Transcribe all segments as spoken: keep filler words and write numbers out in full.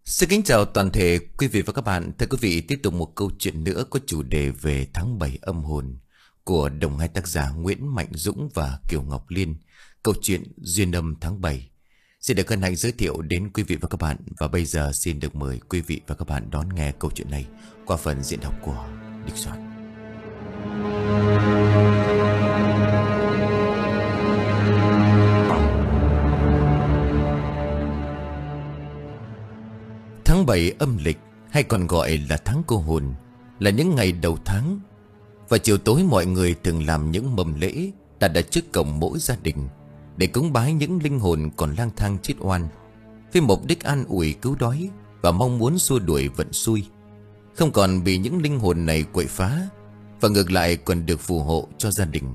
Xin kính chào toàn thể quý vị và các bạn. Thưa quý vị, tiếp tục một câu chuyện nữa có chủ đề về tháng bảy âm hồn của đồng hai tác giả Nguyễn Mạnh Dũng và Kiều Ngọc Liên. Câu chuyện Duyên âm tháng bảy. Xin được hân hạnh giới thiệu đến quý vị và các bạn. Và bây giờ xin được mời quý vị và các bạn đón nghe câu chuyện này qua phần diễn đọc của Địch Soạn. Tháng bảy âm lịch hay còn gọi là tháng cô hồn là những ngày đầu tháng. Và chiều tối mọi người thường làm những mầm lễ đặt ở trước cổng mỗi gia đình để cúng bái những linh hồn còn lang thang chết oan, với mục đích an ủi cứu đói và mong muốn xua đuổi vận xui, không còn bị những linh hồn này quậy phá, và ngược lại còn được phù hộ cho gia đình.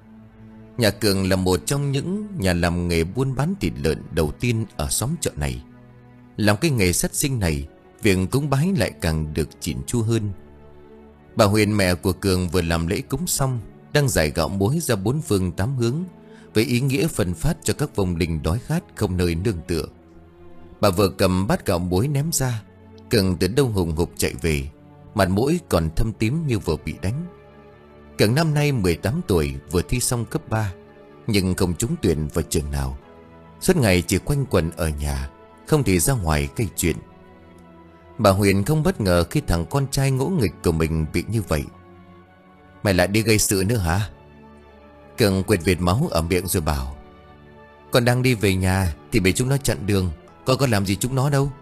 Nhà Cường là một trong những nhà làm nghề buôn bán thịt lợn đầu tiên ở xóm chợ này. Làm cái nghề sát sinh này, việc cúng bái lại càng được chỉn chu hơn. Bà Huyền, mẹ của Cường, vừa làm lễ cúng xong, đang rải gạo muối ra bốn phương tám hướng với ý nghĩa phân phát cho các vong linh đói khát không nơi nương tựa. Bà vừa cầm bát gạo muối ném ra, Cường từ đâu hùng hục chạy về, mặt mũi còn thâm tím như vừa bị đánh. Cường năm nay mười tám tuổi, vừa thi xong cấp ba, nhưng không trúng tuyển vào trường nào. Suốt ngày chỉ quanh quẩn ở nhà, không thể ra ngoài gây chuyện. Bà Huyền không bất ngờ khi thằng con trai ngỗ nghịch của mình bị như vậy. Mày lại đi gây sự nữa hả? Cường quệt vệt máu ở miệng rồi bảo: Con đang đi về nhà thì bị chúng nó chặn đường, con có làm gì chúng nó đâu.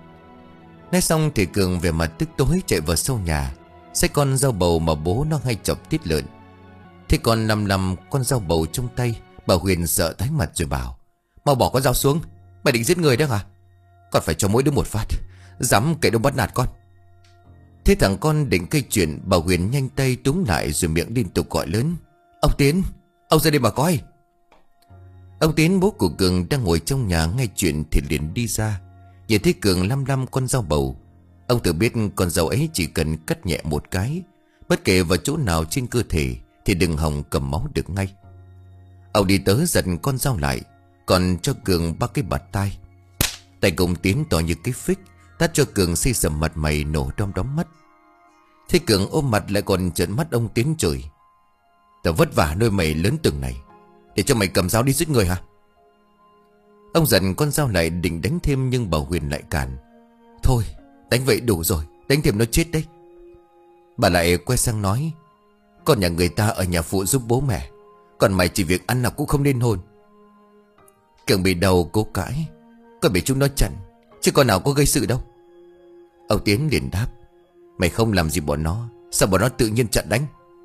Nói xong thì Cường về mặt tức tối chạy vào sau nhà, xách con dao bầu mà bố nó hay chọc tiết lợn. Thế con nằm nằm con dao bầu trong tay, bà Huyền sợ tái mặt rồi bảo: Mau bỏ con dao xuống, mày định giết người đó hả? Con phải cho mỗi đứa một phát, dám kẻ đâu bắt nạt con. Thế thằng con định gây chuyện, bà Huyền nhanh tay túm lại rồi miệng liên tục gọi lớn: Ông Tiến, ông ra đây mà coi. Ông Tiến, bố của Cường, đang ngồi trong nhà nghe chuyện thì liền đi ra. Nhìn thấy Cường lăm lăm con dao bầu, ông tự biết con dao ấy chỉ cần cắt nhẹ một cái, bất kể vào chỗ nào trên cơ thể, thì đừng hòng cầm máu được ngay. Ông đi tới giật con dao lại, còn cho Cường ba cái bạt tai. Tay công Tiến to như cái phích, tát cho Cường xây sầm mặt mày nổ đom đóm mắt. Thế Cường ôm mặt lại còn trợn mắt ông Tiến chửi: Tao vất vả nuôi mày lớn từng này, để cho mày cầm dao đi giết người hả? Ông giận con dao lại định đánh thêm, nhưng bà Huyền lại cản: Thôi đánh vậy đủ rồi, đánh thêm nó chết đấy. Bà lại quay sang nói: Con nhà người ta ở nhà phụ giúp bố mẹ, còn mày chỉ việc ăn nào cũng không nên hồn. Cường bị đầu cố cãi: Con bị chúng nó chặn, chứ con nào có gây sự đâu. Ông Tiến liền đáp: Mày không làm gì bọn nó, sao bọn nó tự nhiên chặn đánh?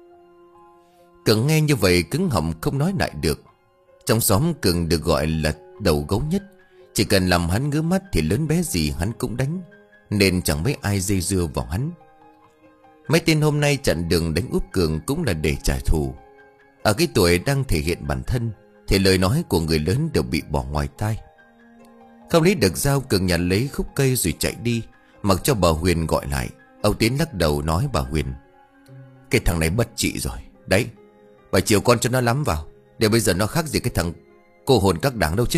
Cường nghe như vậy cứng họng không nói lại được. Trong xóm Cường được gọi là đầu gấu nhất, chỉ cần làm hắn ngứa mắt thì lớn bé gì hắn cũng đánh, nên chẳng mấy ai dây dưa vào hắn. Mấy tên hôm nay chặn đường đánh úp Cường cũng là để trả thù. Ở cái tuổi đang thể hiện bản thân thì lời nói của người lớn đều bị bỏ ngoài tai. Không lấy được dao, Cường nhặt lấy khúc cây rồi chạy đi, mặc cho bà Huyền gọi lại. Ông Tiến lắc đầu nói bà Huyền: Cái thằng này bất trị rồi đấy, bà chiều con cho nó lắm vào, để bây giờ nó khác gì cái thằng cô hồn các đảng đâu chứ.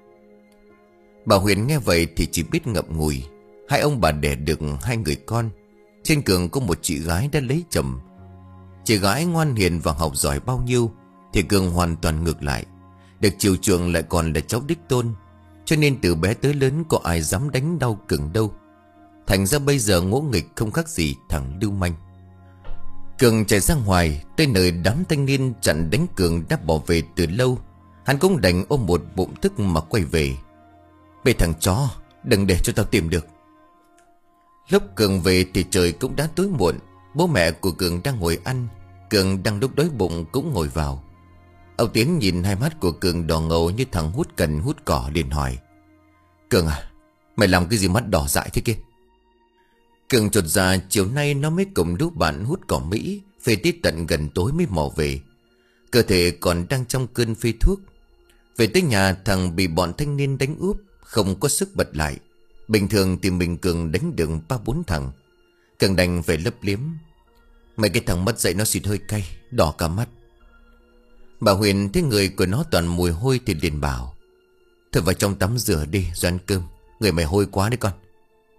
Bà Huyền nghe vậy thì chỉ biết ngậm ngùi. Hai ông bà đẻ được hai người con. Trên Cường có một chị gái đã lấy chồng. Chị gái ngoan hiền và học giỏi bao nhiêu thì Cường hoàn toàn ngược lại. Được chiều chuộng lại còn là cháu đích tôn, cho nên từ bé tới lớn có ai dám đánh đau Cường đâu. Thành ra bây giờ ngỗ nghịch không khác gì thằng lưu manh. Cường chạy ra ngoài, tới nơi đám thanh niên chặn đánh Cường đã bỏ về từ lâu. Hắn cũng đành ôm một bụng tức mà quay về. Bê thằng chó, đừng để cho tao tìm được. Lúc Cường về thì trời cũng đã tối muộn. Bố mẹ của Cường đang ngồi ăn, Cường đang lúc đói bụng cũng ngồi vào. Ông Tiến nhìn hai mắt của Cường đỏ ngầu như thằng hút cần hút cỏ, liền hỏi: Cường à, mày làm cái gì mắt đỏ dại thế kia? Cường chột dạ, chiều nay nó mới cùng lúc bạn hút cỏ Mỹ, phê tít tận gần tối mới mò về. Cơ thể còn đang trong cơn phê thuốc. Về tới nhà, thằng bị bọn thanh niên đánh úp, không có sức bật lại. Bình thường thì mình Cường đánh được ba bốn thằng. Cường đành phải lấp liếm: Mấy cái thằng mất dạy nó xịt hơi cay, đỏ cả mắt. Bà Huyền thấy người của nó toàn mùi hôi thì liền bảo: Thôi vào trong tắm rửa đi rồi ăn cơm, người mày hôi quá đấy con.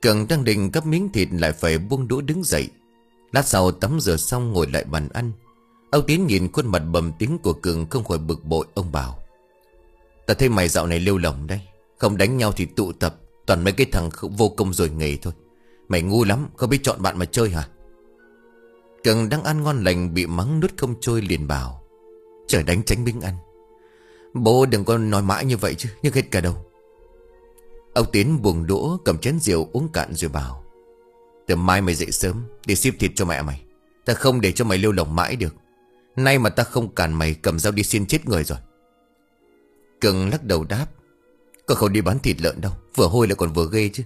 Cường đang định gắp miếng thịt lại phải buông đũa đứng dậy. Lát sau tắm rửa xong ngồi lại bàn ăn. Ông Tiến nhìn khuôn mặt bầm tím của Cường không khỏi bực bội. Ông bảo: "Ta thấy mày dạo này lêu lỏng đấy. Không đánh nhau thì tụ tập, toàn mấy cái thằng vô công rồi nghề thôi. Mày ngu lắm, không biết chọn bạn mà chơi hả?" Cường đang ăn ngon lành bị mắng nuốt không trôi liền bảo: "Trời đánh tránh miếng ăn. Bố đừng có nói mãi như vậy chứ, nhức hết cả đầu." Ông Tiến buông đũa cầm chén rượu uống cạn rồi bảo: "Từ mai mày dậy sớm đi ship thịt cho mẹ mày. Ta không để cho mày lêu lỏng mãi được. Nay mà ta không cản mày cầm dao đi xiên chết người rồi." Cường lắc đầu đáp: "Con không đi bán thịt lợn đâu, vừa hôi lại còn vừa ghê chứ."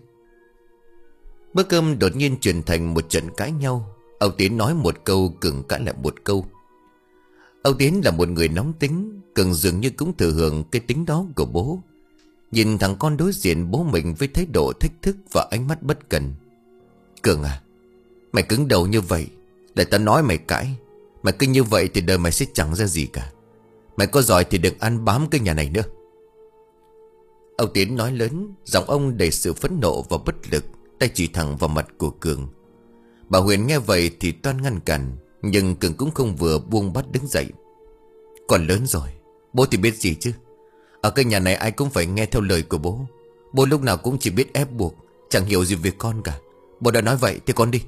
Bữa cơm đột nhiên chuyển thành một trận cãi nhau. Ông Tiến nói một câu, Cường cãi lại một câu. Ông Tiến là một người nóng tính, Cường dường như cũng thừa hưởng cái tính đó của bố. Nhìn thằng con đối diện bố mình với thái độ thách thức và ánh mắt bất cần: "Cường à, mày cứng đầu như vậy, để ta nói mày cãi. Mày cứ như vậy thì đời mày sẽ chẳng ra gì cả. Mày có giỏi thì đừng ăn bám cái nhà này nữa." Ông Tiến nói lớn, giọng ông đầy sự phẫn nộ và bất lực, tay chỉ thẳng vào mặt của Cường. Bà Huyền nghe vậy thì toan ngăn cản, nhưng Cường cũng không vừa buông bát đứng dậy. "Còn lớn rồi, bố thì biết gì chứ. Ở cái nhà này ai cũng phải nghe theo lời của bố. Bố lúc nào cũng chỉ biết ép buộc, chẳng hiểu gì về con cả. Bố đã nói vậy thì con đi."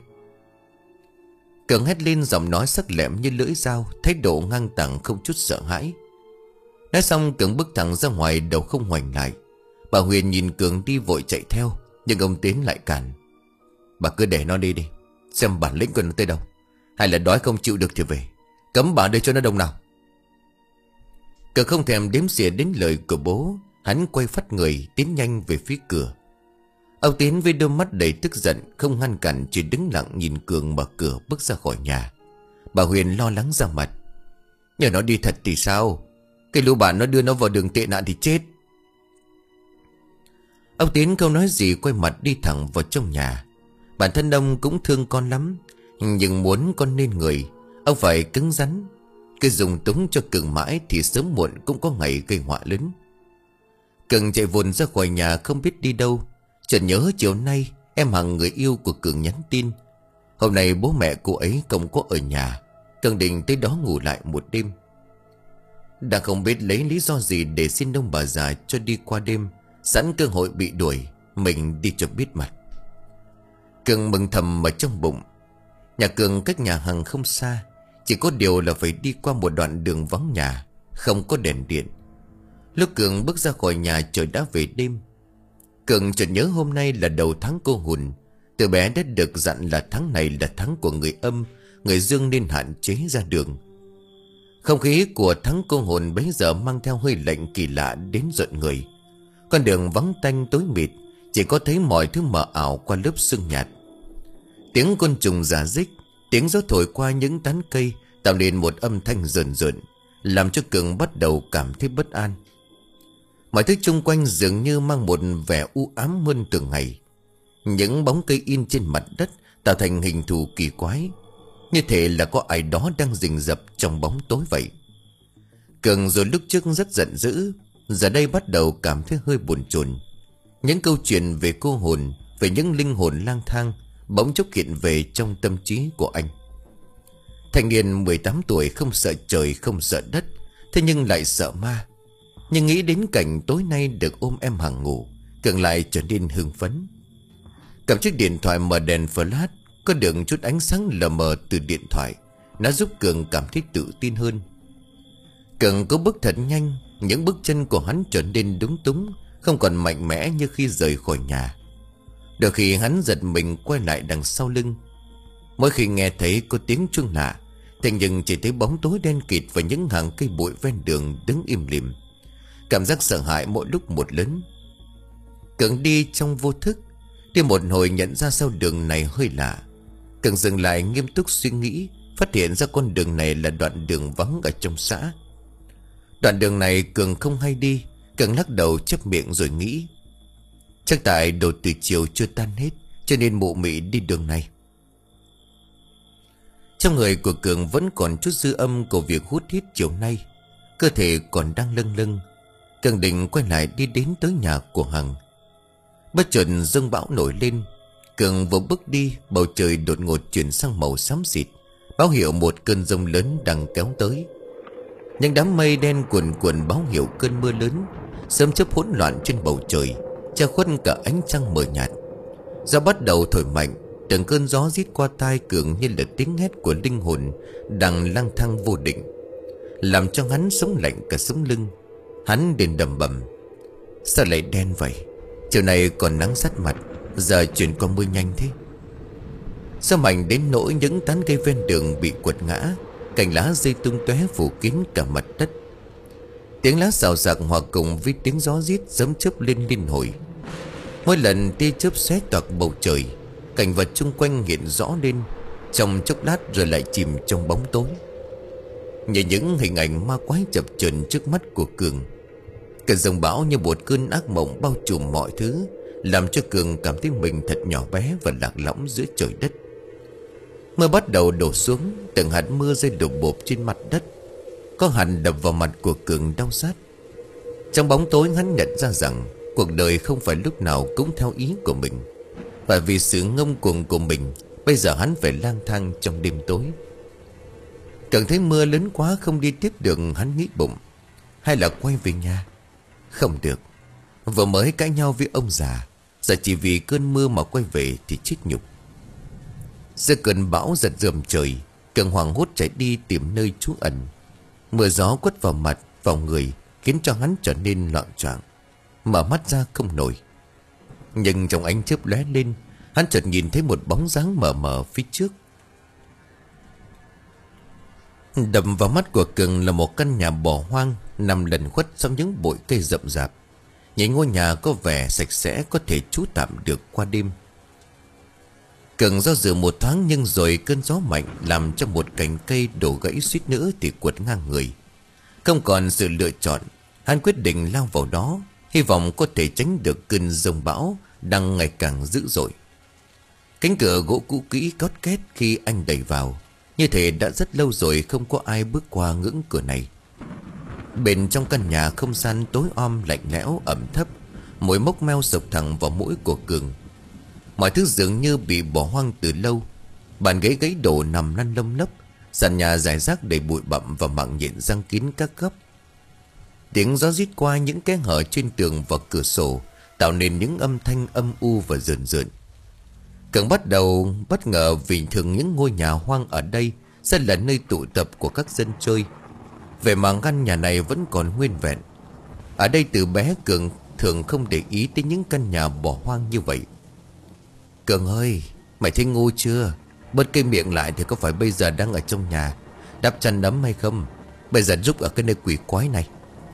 Cường hét lên, giọng nói sắc lẹm như lưỡi dao, thái độ ngang tàng không chút sợ hãi. Nói xong Cường bước thẳng ra ngoài, đầu không ngoảnh lại. Bà Huyền nhìn Cường đi vội chạy theo, nhưng ông Tiến lại cản: "Bà cứ để nó đi đi, xem bản lĩnh của nó tới đâu. Hay là đói không chịu được thì về. Cấm bà đưa cho nó đồng nào." Cường không thèm đếm xỉa đến lời của bố, hắn quay phắt người tiến nhanh về phía cửa. Ông Tiến với đôi mắt đầy tức giận không ngăn cản, chỉ đứng lặng nhìn Cường mở cửa bước ra khỏi nhà. Bà Huyền lo lắng ra mặt: "Nhờ nó đi thật thì sao? Cái lũ bạn nó đưa nó vào đường tệ nạn thì chết." Ông Tiến không nói gì, quay mặt đi thẳng vào trong nhà. Bản thân ông cũng thương con lắm, nhưng muốn con nên người, ông phải cứng rắn. Cứ dùng túng cho Cường mãi thì sớm muộn cũng có ngày gây họa lớn. Cường chạy vồn ra khỏi nhà không biết đi đâu. Chợt nhớ chiều nay em Hằng người yêu của Cường nhắn tin. Hôm nay bố mẹ cô ấy không có ở nhà. Cường định tới đó ngủ lại một đêm. Đang không biết lấy lý do gì để xin ông bà già cho đi qua đêm, sẵn cơ hội bị đuổi, mình đi cho biết mặt. Cường mừng thầm ở trong bụng. Nhà Cường cách nhà Hằng không xa, chỉ có điều là phải đi qua một đoạn đường vắng nhà, không có đèn điện. Lúc Cường bước ra khỏi nhà trời đã về đêm. Cường chợt nhớ hôm nay là đầu tháng cô hồn. Từ bé đã được dặn là tháng này là tháng của người âm, người dương nên hạn chế ra đường. Không khí của tháng cô hồn bấy giờ mang theo hơi lạnh kỳ lạ đến rợn người. Con đường vắng tanh tối mịt, chỉ có thấy mọi thứ mờ ảo qua lớp sương nhạt. Tiếng côn trùng rả rích, tiếng gió thổi qua những tán cây tạo nên một âm thanh rờn rợn, làm cho Cường bắt đầu cảm thấy bất an. Mọi thứ xung quanh dường như mang một vẻ u ám hơn thường ngày. Những bóng cây in trên mặt đất tạo thành hình thù kỳ quái, như thể là có ai đó đang rình rập trong bóng tối vậy. Cường rồi lúc trước rất giận dữ, giờ đây bắt đầu cảm thấy hơi buồn chồn. Những câu chuyện về cô hồn, về những linh hồn lang thang bỗng chốc hiện về trong tâm trí của anh. Thanh niên mười tám tuổi không sợ trời không sợ đất, thế nhưng lại sợ ma. Nhưng nghĩ đến cảnh tối nay được ôm em Hằng ngủ, Cường lại trở nên hưng phấn. Cầm chiếc điện thoại mở đèn flash, có được chút ánh sáng lờ mờ từ điện thoại, nó giúp Cường cảm thấy tự tin hơn. Cường có bước thật nhanh, những bước chân của hắn trở nên đúng túng, không còn mạnh mẽ như khi rời khỏi nhà. Đôi khi hắn giật mình quay lại đằng sau lưng. Mỗi khi nghe thấy có tiếng chuông lạ, thế nhưng chỉ thấy bóng tối đen kịt và những hàng cây bụi ven đường đứng im lìm. Cảm giác sợ hãi mỗi lúc một lớn. Cường đi trong vô thức, đi một hồi nhận ra sau đường này hơi lạ. Cường dừng lại nghiêm túc suy nghĩ, phát hiện ra con đường này là đoạn đường vắng ở trong xã. Đoạn đường này Cường không hay đi. Cường lắc đầu chép miệng rồi nghĩ, chắc tại đồ từ chiều chưa tan hết, cho nên mụ mị đi đường này. Trong người của Cường vẫn còn chút dư âm của việc hút hít chiều nay, cơ thể còn đang lâng lâng. Cường định quay lại đi đến tới nhà của Hằng. Bất chợt dông bão nổi lên, Cường vừa bước đi, bầu trời đột ngột chuyển sang màu xám xịt, báo hiệu một cơn giông lớn đang kéo tới. Những đám mây đen cuồn cuộn báo hiệu cơn mưa lớn. Sớm chớp hỗn loạn trên bầu trời, che khuất cả ánh trăng mờ nhạt. Gió bắt đầu thổi mạnh, từng cơn gió rít qua tai Cường như là tiếng hét của linh hồn đang lang thang vô định, làm cho hắn sống lạnh cả sống lưng. Hắn đến đầm bầm: sao lại đen vậy? Chiều này còn nắng sát mặt, giờ chuyển qua mưa nhanh thế. Sao mạnh đến nỗi những tán cây ven đường bị quật ngã, cành lá rơi tung tóe phủ kín cả mặt đất. Tiếng lá xào xạc hòa cùng với tiếng gió rít sớm chớp lên liên hồi. Mỗi lần tia chớp xé toạc bầu trời, cảnh vật chung quanh hiện rõ lên, trong chốc lát rồi lại chìm trong bóng tối. Nhìn những hình ảnh ma quái chập chờn trước mắt của Cường, cơn giông bão như một cơn ác mộng bao trùm mọi thứ, làm cho Cường cảm thấy mình thật nhỏ bé và lạc lõng giữa trời đất. Mưa bắt đầu đổ xuống, từng hạt mưa rơi đổ bộp trên mặt đất. Có hạt đập vào mặt của Cường đau rát. Trong bóng tối hắn nhận ra rằng cuộc đời không phải lúc nào cũng theo ý của mình, và vì sự ngông cuồng của mình, bây giờ hắn phải lang thang trong đêm tối. Cường thấy mưa lớn quá không đi tiếp được, hắn nghĩ bụng: hay là quay về nhà? Không được, vừa mới cãi nhau với ông già, giờ chỉ vì cơn mưa mà quay về thì chết nhục. Giữa cơn bão giật rườm trời, Cường hoảng hốt chạy đi tìm nơi trú ẩn. Mưa gió quất vào mặt, vào người, khiến cho hắn trở nên loạng choạng, mở mắt ra không nổi. Nhưng trong ánh chớp lóe lên, hắn chợt nhìn thấy một bóng dáng mờ mờ phía trước. Đập vào mắt của Cường là một căn nhà bỏ hoang, nằm lẩn khuất trong những bụi cây rậm rạp. Nhìn ngôi nhà có vẻ sạch sẽ, có thể trú tạm được qua đêm. Cường do dự một thoáng, nhưng rồi cơn gió mạnh làm cho một cành cây đổ gãy suýt nữa thì quật ngang người. Không còn sự lựa chọn, hắn quyết định lao vào đó, hy vọng có thể tránh được cơn giông bão đang ngày càng dữ dội. Cánh cửa gỗ cũ kỹ cót két khi anh đẩy vào, như thể đã rất lâu rồi không có ai bước qua ngưỡng cửa này. Bên trong căn nhà không gian tối om lạnh lẽo ẩm thấp, mùi mốc meo sộc thẳng vào mũi của Cường. Mọi thứ dường như bị bỏ hoang từ lâu. Bàn ghế gãy đổ nằm lăn lông lốc, sàn nhà rải rác đầy bụi bặm và mạng nhện răng kín các góc. Tiếng gió rít qua những kẽ hở trên tường và cửa sổ, tạo nên những âm thanh âm u và rợn rợn. Cường bắt đầu bất ngờ vì thường những ngôi nhà hoang ở đây sẽ là nơi tụ tập của các dân chơi. Vậy mà căn nhà này vẫn còn nguyên vẹn. Ở đây từ bé Cường thường không để ý tới những căn nhà bỏ hoang như vậy. Cường ơi, mày thấy ngu chưa? Bớt cây miệng lại thì có phải bây giờ đang ở trong nhà đắp chăn đấm hay không? Bây giờ rúc ở cái nơi quỷ quái này.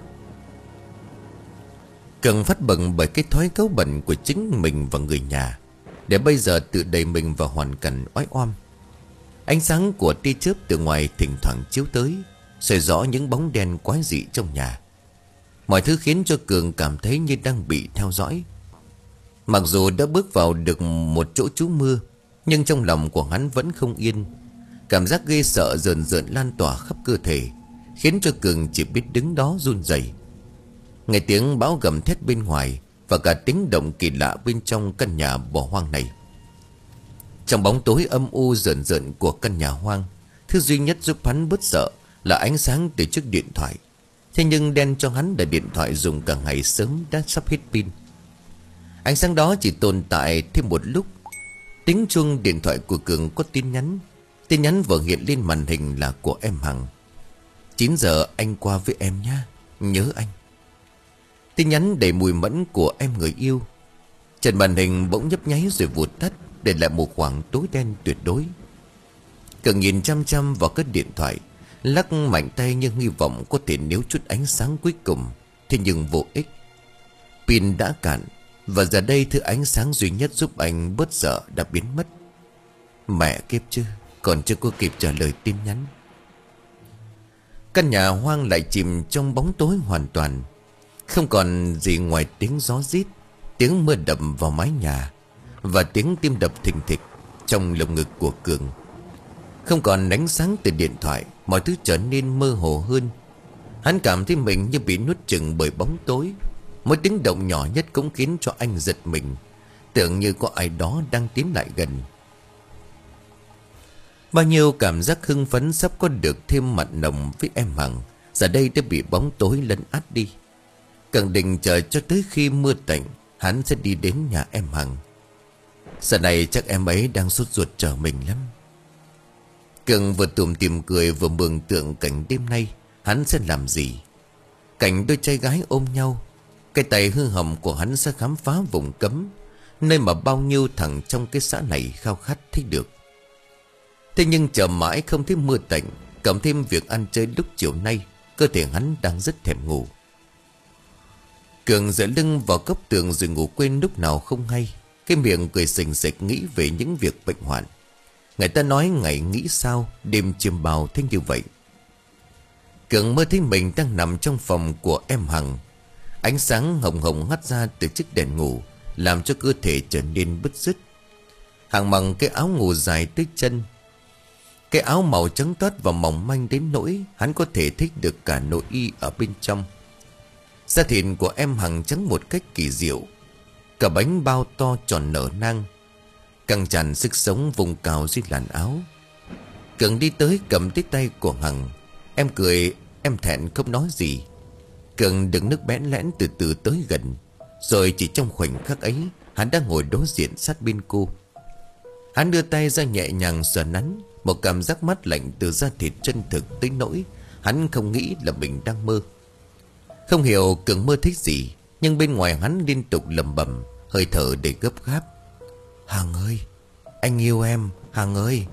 Cường phát bận bởi cái thói cáu bẩn của chính mình và người nhà, để bây giờ tự đẩy mình vào hoàn cảnh oái oăm. Ánh sáng của tia chớp từ ngoài thỉnh thoảng chiếu tới, soi rõ những bóng đen quái dị trong nhà. Mọi thứ khiến cho Cường cảm thấy như đang bị theo dõi. Mặc dù đã bước vào được một chỗ trú mưa, nhưng trong lòng của hắn vẫn không yên. Cảm giác ghê sợ rờn rợn lan tỏa khắp cơ thể, khiến cho Cường chỉ biết đứng đó run rẩy. Nghe tiếng bão gầm thét bên ngoài và cả tiếng động kỳ lạ bên trong căn nhà bỏ hoang này. Trong bóng tối âm u rợn rợn của căn nhà hoang, thứ duy nhất giúp hắn bớt sợ là ánh sáng từ chiếc điện thoại. Thế nhưng đen cho hắn là điện thoại dùng cả ngày sớm đã sắp hết pin. Ánh sáng đó chỉ tồn tại thêm một lúc. Tiếng chuông điện thoại của Cường có tin nhắn. Tin nhắn vừa hiện lên màn hình là của em Hằng. Chín giờ anh qua với em nha, nhớ anh. Tin nhắn đầy mùi mẫn của em người yêu. Trên màn hình bỗng nhấp nháy rồi vụt tắt, để lại một khoảng tối đen tuyệt đối. Cường nhìn chăm chăm vào cái điện thoại, lắc mạnh tay nhưng hy vọng có thể níu chút ánh sáng cuối cùng. Thế nhưng vô ích. Pin đã cạn, và giờ đây thứ ánh sáng duy nhất giúp anh bớt sợ đã biến mất. Mẹ kiếp chứ, còn chưa có kịp trả lời tin nhắn. Căn nhà hoang lại chìm trong bóng tối hoàn toàn. Không còn gì ngoài tiếng gió rít, tiếng mưa đập vào mái nhà, và tiếng tim đập thình thịch trong lồng ngực của Cường. Không còn ánh sáng từ điện thoại, mọi thứ trở nên mơ hồ hơn. Hắn cảm thấy mình như bị nuốt chửng bởi bóng tối. Mỗi tiếng động nhỏ nhất cũng khiến cho anh giật mình. tưởng như có ai đó đang tiến lại gần. Bao nhiêu cảm giác hưng phấn sắp có được thêm mặn nồng với em Hằng, giờ đây đã bị bóng tối lấn át đi. Cường định chờ cho tới khi mưa tạnh, hắn sẽ đi đến nhà em Hằng. Giờ này chắc em ấy đang sốt ruột chờ mình lắm. Cường vừa tủm tỉm cười vừa mường tượng cảnh đêm nay hắn sẽ làm gì. Cảnh đôi trai gái ôm nhau, cái tay hư hỏng của hắn sẽ khám phá vùng cấm, nơi mà bao nhiêu thằng trong cái xã này khao khát thấy được. Thế nhưng chờ mãi không thấy mưa tạnh, cộng thêm việc ăn chơi lúc chiều nay, cơ thể hắn đang rất thèm ngủ. Cường dựa lưng vào góc tường rồi ngủ quên lúc nào không hay. Cái miệng cười sình sịch nghĩ về những việc bệnh hoạn. Người ta nói ngày nghĩ sao, đêm chiêm bào thế như vậy. Cường mơ thấy mình đang nằm trong phòng của em Hằng. Ánh sáng hồng hồng hắt ra từ chiếc đèn ngủ, làm cho cơ thể trở nên bứt rứt. Hằng mặc cái áo ngủ dài tới chân, cái áo màu trắng toát và mỏng manh đến nỗi hắn có thể thích được cả nội y ở bên trong. Da thịt của em Hằng trắng một cách kỳ diệu, cả bánh bao to tròn nở nang, căng tràn sức sống vùng cào dưới làn áo. Cường đi tới cầm tới tay của Hằng. Em cười, em thẹn không nói gì. Cường đựng nước bẽn lẽn từ từ tới gần, rồi chỉ trong khoảnh khắc ấy hắn đã ngồi đối diện sát bên cô. Hắn đưa tay ra nhẹ nhàng sờ nắn, một cảm giác mát lạnh từ da thịt chân thực tới nỗi hắn không nghĩ là mình đang mơ. Không hiểu Cường mơ thích gì, nhưng bên ngoài hắn liên tục lẩm bẩm, hơi thở đầy gấp gáp. Hằng ơi, anh yêu em, Hằng ơi.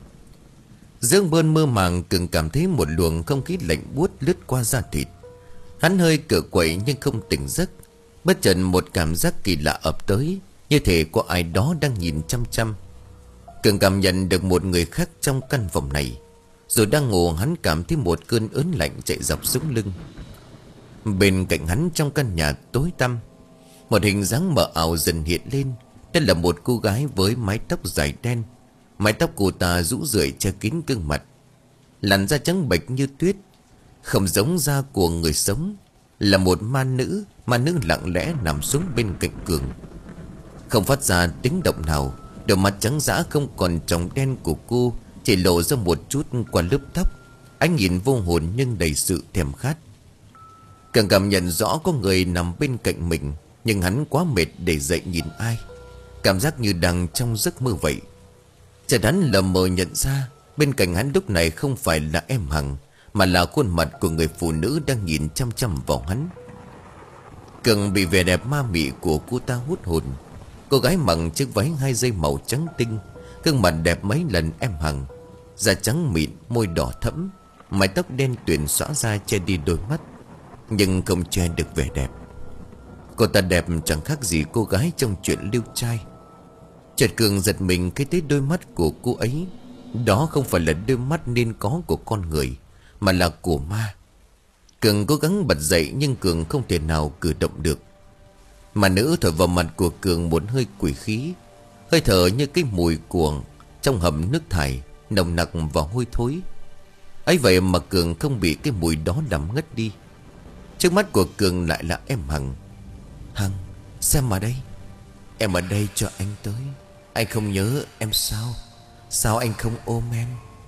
Giữa cơn mơ màng, Cường cảm thấy một luồng không khí lạnh buốt lướt qua da thịt. Hắn hơi cựa quậy nhưng không tỉnh giấc. Bất chợt một cảm giác kỳ lạ ập tới, như thể có ai đó đang nhìn chăm chăm. Cường cảm nhận được một người khác trong căn phòng này. Rồi đang ngủ, hắn cảm thấy một cơn ớn lạnh chạy dọc sống lưng. Bên cạnh hắn trong căn nhà tối tăm, một hình dáng mờ ảo dần hiện lên. Đây là một cô gái với mái tóc dài đen. Mái tóc cô ta rũ rượi che kín gương mặt, làn da trắng bệch như tuyết, không giống da của người sống. Là một ma nữ, ma nữ lặng lẽ nằm xuống bên cạnh Cường, không phát ra tiếng động nào. Đôi mắt trắng dã không còn tròng đen của cô chỉ lộ ra một chút qua lớp tóc. Ánh nhìn vô hồn nhưng đầy sự thèm khát. Cường cảm nhận rõ có người nằm bên cạnh mình, nhưng hắn quá mệt để dậy nhìn ai. Cảm giác như đang trong giấc mơ vậy. Chợt hắn lờ mờ nhận ra bên cạnh hắn lúc này không phải là em Hằng, mà là khuôn mặt của người phụ nữ đang nhìn chăm chăm vào hắn. Cường bị vẻ đẹp ma mị của cô ta hút hồn. Cô gái mặc chiếc váy hai dây màu trắng tinh, gương mặt đẹp mấy lần em Hằng, da trắng mịn, môi đỏ thẫm, mái tóc đen tuyền xõa ra che đi đôi mắt, nhưng không che được vẻ đẹp. Cô ta đẹp chẳng khác gì cô gái trong chuyện Liêu Trai. Chợt Cường giật mình khi thấy đôi mắt của cô ấy. Đó không phải là đôi mắt nên có của con người, mà là của ma. Cường cố gắng bật dậy nhưng Cường không thể nào cử động được. Mà nữ thổi vào mặt của Cường một hơi quỷ khí, hơi thở như cái mùi cuồng trong hầm nước thải, nồng nặc và hôi thối. ấy vậy mà Cường không bị cái mùi đó làm ngất đi. Trước mắt của Cường lại là em Hằng. Hằng, xem mà đây. Em ở đây cho anh tới. Anh không nhớ em sao? Sao anh không ôm em?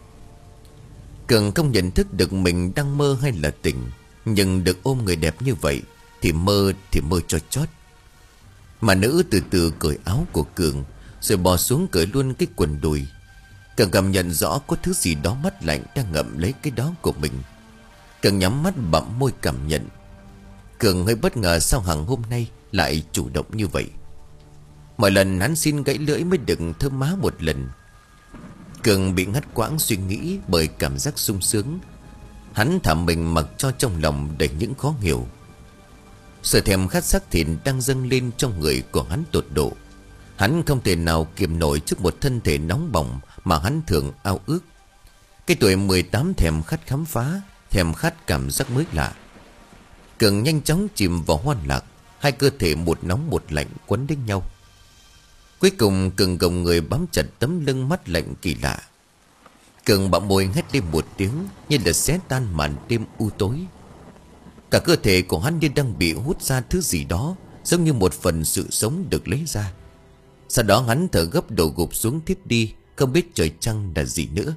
Cường không nhận thức được mình đang mơ hay là tỉnh, nhưng được ôm người đẹp như vậy thì mơ thì mơ cho chót. Mà nữ từ từ cởi áo của Cường, rồi bò xuống cởi luôn cái quần đùi. Cường cảm nhận rõ có thứ gì đó mát lạnh đang ngậm lấy cái đó của mình. Cường nhắm mắt bặm môi cảm nhận. Cường hơi bất ngờ sao Hằng hôm nay lại chủ động như vậy. Mọi lần hắn xin gãy lưỡi mới được thơm má một lần. Cường bị ngắt quãng suy nghĩ bởi cảm giác sung sướng. Hắn thả mình mặc cho trong lòng đầy những khó hiểu. Sự thèm khát xác thịt đang dâng lên trong người của hắn tột độ. Hắn không thể nào kiềm nổi trước một thân thể nóng bỏng mà hắn thường ao ước. Cái tuổi mười tám thèm khát khám phá, thèm khát cảm giác mới lạ. Cường nhanh chóng chìm vào hoan lạc. Hai cơ thể một nóng một lạnh quấn đến nhau. Cuối cùng Cường gồng người bám chặt tấm lưng mắt lạnh kỳ lạ. Cường bặm môi hét lên một tiếng như là xé tan màn đêm u tối. Cả cơ thể của hắn như đang bị hút ra thứ gì đó, giống như một phần sự sống được lấy ra. Sau đó hắn thở gấp đổ gục xuống thiếp đi, không biết trời trăng là gì nữa.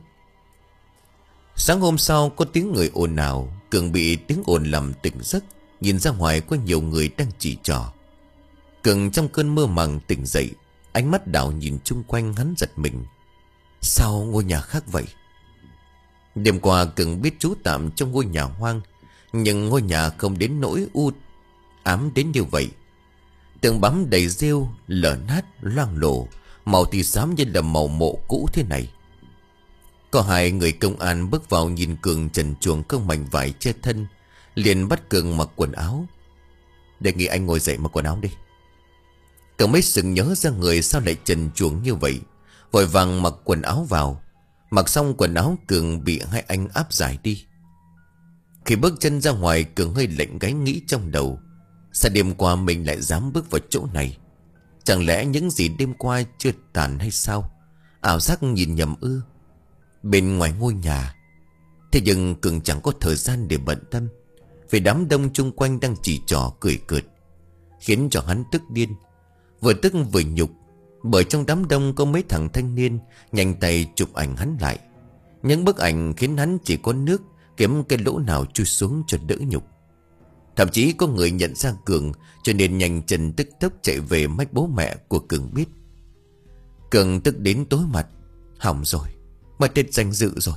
Sáng hôm sau có tiếng người ồn ào. Cường bị tiếng ồn làm tỉnh giấc. Nhìn ra ngoài có nhiều người đang chỉ trỏ. Cường trong cơn mơ màng tỉnh dậy. Ánh mắt đảo nhìn chung quanh, hắn giật mình. Sao ngôi nhà khác vậy? Đêm qua Cường biết trú tạm trong ngôi nhà hoang, nhưng ngôi nhà không đến nỗi u ám đến như vậy. Tường bám đầy rêu, lở nát, loang lổ, màu thì xám như là màu mộ cũ thế này. Có hai người công an bước vào nhìn Cường trần truồng không mảnh vải che thân, liền bắt Cường mặc quần áo. Đề nghị anh ngồi dậy mặc quần áo đi. Cường mới sừng nhớ ra người sao lại trần truồng như vậy, vội vàng mặc quần áo vào. Mặc xong quần áo Cường bị hai anh áp giải đi. Khi bước chân ra ngoài, Cường hơi lạnh gáy nghĩ trong đầu. Sao đêm qua mình lại dám bước vào chỗ này? Chẳng lẽ những gì đêm qua chưa tàn hay sao? Ảo giác nhìn nhầm ư? Bên ngoài ngôi nhà. Thế nhưng Cường chẳng có thời gian để bận tâm, vì đám đông chung quanh đang chỉ trỏ cười cợt, khiến cho hắn tức điên. Vừa tức vừa nhục, bởi trong đám đông có mấy thằng thanh niên nhanh tay chụp ảnh hắn lại. Những bức ảnh khiến hắn chỉ có nước kiếm cái lỗ nào chui xuống cho đỡ nhục. Thậm chí có người nhận ra Cường, cho nên nhanh chân tức tốc chạy về mách bố mẹ của Cường biết. Cường tức đến tối mặt. Hỏng rồi, mất hết danh dự rồi.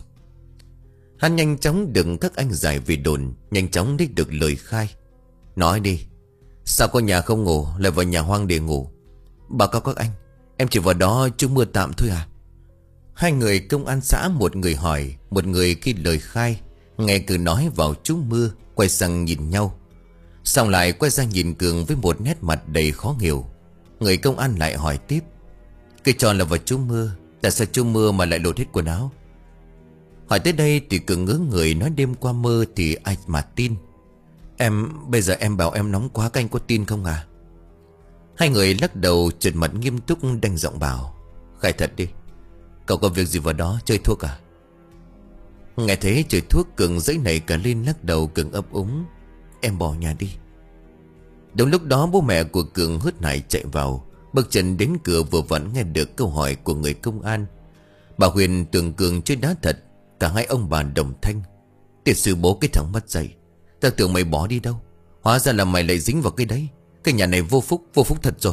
Hắn nhanh chóng đừng các anh giải về đồn, nhanh chóng lấy được lời khai. Nói đi, sao có nhà không ngủ lại vào nhà hoang để ngủ? Báo cáo các anh, em chỉ vào đó trú mưa tạm thôi à? Hai người công an xã, một người hỏi, một người ghi lời khai. Nghe cứ nói vào trú mưa, quay sang nhìn nhau, xong lại quay ra nhìn Cường với một nét mặt đầy khó hiểu. Người công an lại hỏi tiếp. Cái trò là vào trú mưa, tại sao trú mưa mà lại lột hết quần áo? Hỏi tới đây thì Cường ngớ người, nói đêm qua mơ thì ai mà tin. Em, bây giờ em bảo em nóng quá, các anh có tin không à? Hai người lắc đầu, trợn mặt nghiêm túc đanh giọng bảo. Khai thật đi, cậu có việc gì vào đó, chơi thuốc à? Nghe thế chơi thuốc, Cường dãy nảy cả lên, lắc đầu. Cường ấp úng. Em bỏ nhà đi. Đúng lúc đó bố mẹ của Cường hớt hải chạy vào, bước chân đến cửa vừa vặn nghe được câu hỏi của người công an. Bà Huyền tưởng Cường chơi đá thật. Cả hai ông bà đồng thanh. Tiệt sư bố cái thằng mất dạy, tao tưởng mày bỏ đi đâu, hóa ra là mày lại dính vào cái đấy. Cái nhà này vô phúc, vô phúc thật rồi.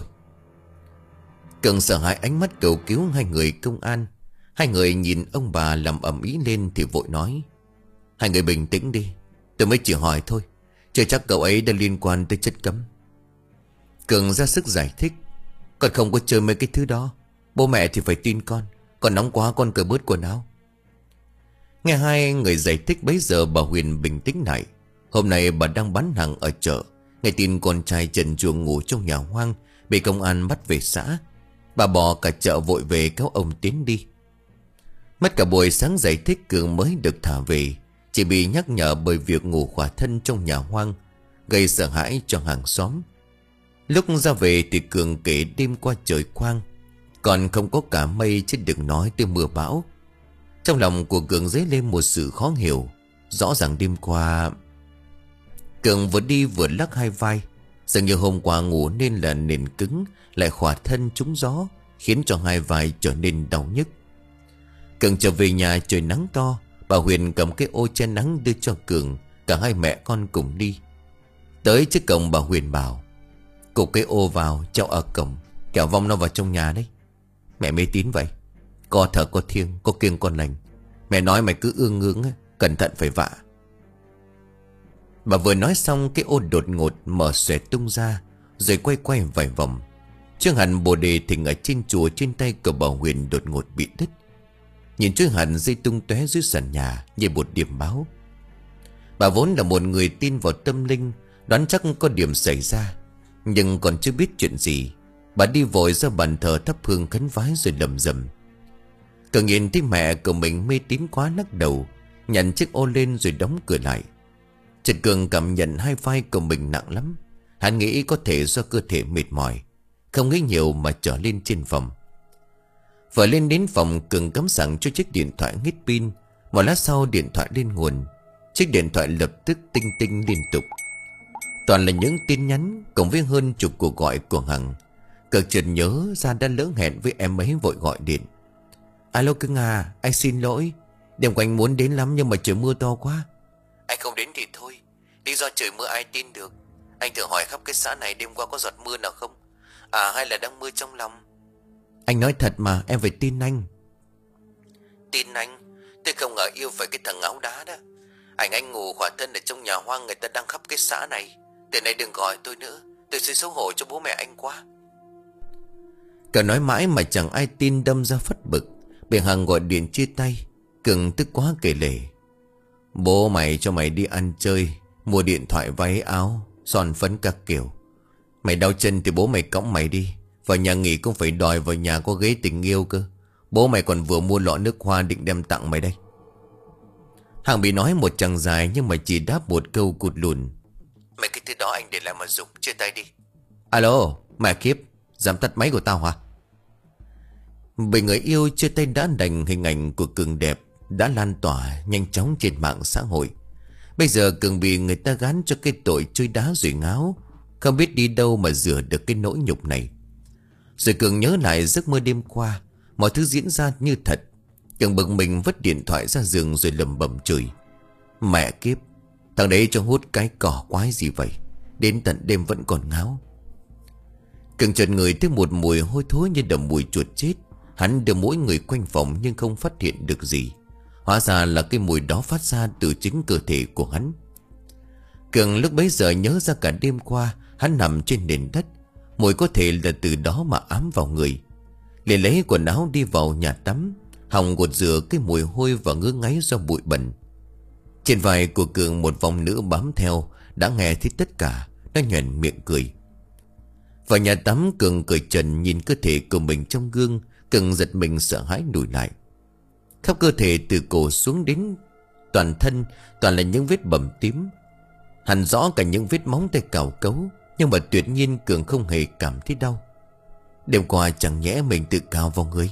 Cường sợ hãi ánh mắt cầu cứu hai người công an. Hai người nhìn ông bà làm ầm ĩ lên thì vội nói. Hai người bình tĩnh đi, tôi mới chỉ hỏi thôi, chưa chắc cậu ấy đã liên quan tới chất cấm. Cường ra sức giải thích. Con không có chơi mấy cái thứ đó, bố mẹ thì phải tin con. Con nóng quá con cởi bớt quần áo. Nghe hai người giải thích bấy giờ bà Huyền bình tĩnh lại. Hôm nay bà đang bán hàng ở chợ, nghe tin con trai trần truồng ngủ trong nhà hoang bị công an bắt về xã. Bà bỏ cả chợ vội về kéo ông Tiến đi. Mất cả buổi sáng giải thích, Cường mới được thả về, chỉ bị nhắc nhở bởi việc ngủ khỏa thân trong nhà hoang, gây sợ hãi cho hàng xóm. Lúc ra về thì Cường kể đêm qua trời quang, còn không có cả mây chứ đừng nói tới mưa bão. Trong lòng của Cường dấy lên một sự khó hiểu. Rõ ràng đêm qua Cường vừa đi vừa lắc hai vai. Dường như hôm qua ngủ nên là nền cứng, lại khỏa thân trúng gió, khiến cho hai vai trở nên đau nhức. Cường trở về nhà trời nắng to. Bà Huyền cầm cái ô che nắng đưa cho Cường. Cả hai mẹ con cùng đi. Tới trước cổng bà Huyền bảo. Cục cái ô vào treo ở cổng, kẻo vong nó vào trong nhà đấy. Mẹ mê tín vậy. Có thờ có thiêng, có kiêng con lành. Mẹ nói mày cứ ương ngưỡng, cẩn thận phải vạ. Bà vừa nói xong, cái ô đột ngột mở xòe tung ra, rồi quay quay vài vòng. Chiếc hẳn bồ đề thình ở trên chùa trên tay của bà Huyền đột ngột bị đứt. Nhìn chiếc hẳn dây tung tóe dưới sàn nhà như một điểm báo. Bà vốn là một người tin vào tâm linh, đoán chắc có điểm xảy ra, nhưng còn chưa biết chuyện gì. Bà đi vội ra bàn thờ thắp hương khấn vái rồi lầm rầm. Cường nhìn thấy mẹ của mình mê tín quá, lắc đầu, nhận chiếc ô lên rồi đóng cửa lại. Trần Cường cảm nhận hai vai của mình nặng lắm. Hắn nghĩ có thể do cơ thể mệt mỏi, không nghĩ nhiều mà trở lên trên phòng. Vừa lên đến phòng, Cường cắm sẵn cho chiếc điện thoại hết pin. Một lát sau điện thoại lên nguồn. Chiếc điện thoại lập tức tinh tinh liên tục. Toàn là những tin nhắn cùng với hơn chục cuộc gọi của Hằng. Cường chợt nhớ ra đã lỡ hẹn với em ấy, vội gọi điện. Alo Cưng à, anh xin lỗi. Đêm qua anh muốn đến lắm nhưng mà trời mưa to quá. Anh không đến thì thôi, lý do trời mưa ai tin được. Anh thử hỏi khắp cái xã này đêm qua có giọt mưa nào không? À hay là đang mưa trong lòng? Anh nói thật mà, em phải tin anh. Tin anh? Tôi không ngờ yêu phải cái thằng áo đá đó. Ảnh anh ngủ khỏa thân ở trong nhà hoang người ta đang khắp cái xã này. Từ nay đừng gọi tôi nữa, tôi sẽ xấu hổ cho bố mẹ anh quá. Cậu nói mãi mà chẳng ai tin, đâm ra phất bực. Bị Hằng gọi điện chia tay. Cường tức quá kể lể. Bố mày cho mày đi ăn chơi, mua điện thoại, váy áo, son phấn các kiểu. Mày đau chân thì bố mày cõng mày đi. Vào nhà nghỉ cũng phải đòi vào nhà có ghế tình yêu cơ. Bố mày còn vừa mua lọ nước hoa định đem tặng mày đây. Hằng bị nói một chàng dài nhưng mà chỉ đáp một câu cụt lùn. Mấy cái thứ đó anh để lại mà dùng, chia tay đi. Alo, mẹ kiếp, dám tắt máy của tao hả? Bị người yêu chia tay đã đành, hình ảnh của Cường đẹp đã lan tỏa nhanh chóng trên mạng xã hội. Bây giờ Cường bị người ta gán cho cái tội chơi đá rồi ngáo, không biết đi đâu mà rửa được cái nỗi nhục này. Rồi Cường nhớ lại giấc mơ đêm qua, mọi thứ diễn ra như thật. Cường bực mình vứt điện thoại ra giường rồi lầm bầm chửi. Mẹ kiếp, thằng đấy cho hút cái cỏ quái gì vậy, đến tận đêm vẫn còn ngáo. Cường chợt ngửi thấy một mùi hôi thối như đầm mùi chuột chết. Hắn đưa mỗi người quanh phòng nhưng không phát hiện được gì. Hóa ra là cái mùi đó phát ra từ chính cơ thể của hắn. Cường lúc bấy giờ nhớ ra cả đêm qua hắn nằm trên nền đất. Mùi có thể là từ đó mà ám vào người. Liền lấy quần áo đi vào nhà tắm, hòng gột rửa cái mùi hôi và ngứa ngáy do bụi bẩn. Trên vai của Cường một vòng nữ bám theo. Đã nghe thấy tất cả, nó nhoẻn miệng cười. Vào nhà tắm, Cường cởi trần nhìn cơ thể của mình trong gương. Cường giật mình sợ hãi lùi lại. Khắp cơ thể từ cổ xuống đến toàn thân toàn là những vết bầm tím. Hẳn rõ cả những vết móng tay cào cấu. Nhưng mà tuyệt nhiên Cường không hề cảm thấy đau. Đêm qua chẳng nhẽ mình tự cào vào người.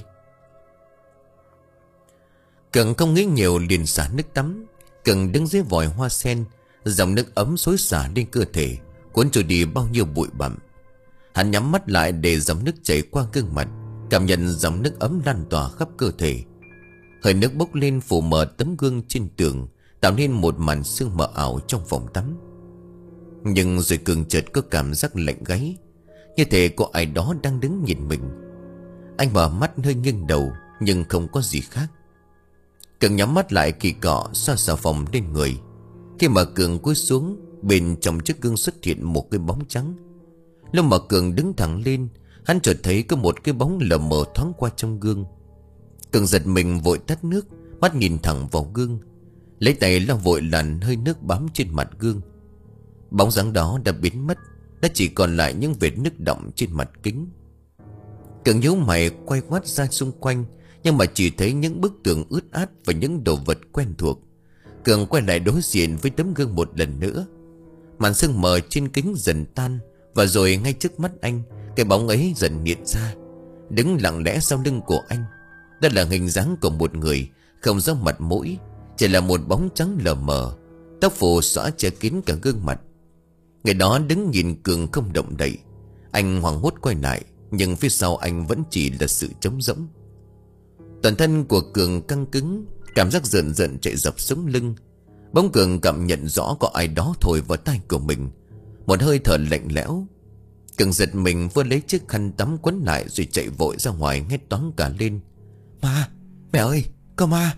Cường không nghĩ nhiều liền xả nước tắm. Cường đứng dưới vòi hoa sen, dòng nước ấm xối xả lên cơ thể, cuốn trôi đi bao nhiêu bụi bặm. Hắn nhắm mắt lại để dòng nước chảy qua gương mặt, cảm nhận dòng nước ấm lan tỏa khắp cơ thể. Hơi nước bốc lên phủ mờ tấm gương trên tường, tạo nên một màn sương mờ ảo trong phòng tắm. Nhưng rồi Cường chợt có cảm giác lạnh gáy, như thể có ai đó đang đứng nhìn mình. Anh mở mắt hơi nghiêng đầu, nhưng không có gì khác. Cường nhắm mắt lại kỳ cọ xoa xà phòng lên người. Khi mà Cường cúi xuống, bên trong chiếc gương xuất hiện một cái bóng trắng. Lúc mà Cường đứng thẳng lên, hắn chợt thấy có một cái bóng lờ mờ thoáng qua trong gương. Cường giật mình vội tắt nước, mắt nhìn thẳng vào gương, lấy tay lau vội làn hơi nước bám trên mặt gương. Bóng dáng đó đã biến mất, đã chỉ còn lại những vệt nước đọng trên mặt kính. Cường nhíu mày quay quát ra xung quanh, nhưng mà chỉ thấy những bức tường ướt át và những đồ vật quen thuộc. Cường quay lại đối diện với tấm gương một lần nữa. Màn sương mờ trên kính dần tan, và rồi ngay trước mắt anh, cái bóng ấy dần hiện ra, đứng lặng lẽ sau lưng của anh. Đó là hình dáng của một người, không rõ mặt mũi, chỉ là một bóng trắng lờ mờ, tóc phủ xõa che kín cả gương mặt. Người đó đứng nhìn Cường không động đậy. Anh hoảng hốt quay lại, nhưng phía sau anh vẫn chỉ là sự trống rỗng. Toàn thân của Cường căng cứng, cảm giác rợn rợn chạy dọc sống lưng. Bỗng Cường cảm nhận rõ có ai đó thổi vào tai của mình, một hơi thở lạnh lẽo. Cường giật mình vừa lấy chiếc khăn tắm quấn lại rồi chạy vội ra ngoài, hét toáng cả lên. Ma! Mẹ ơi! Có ma!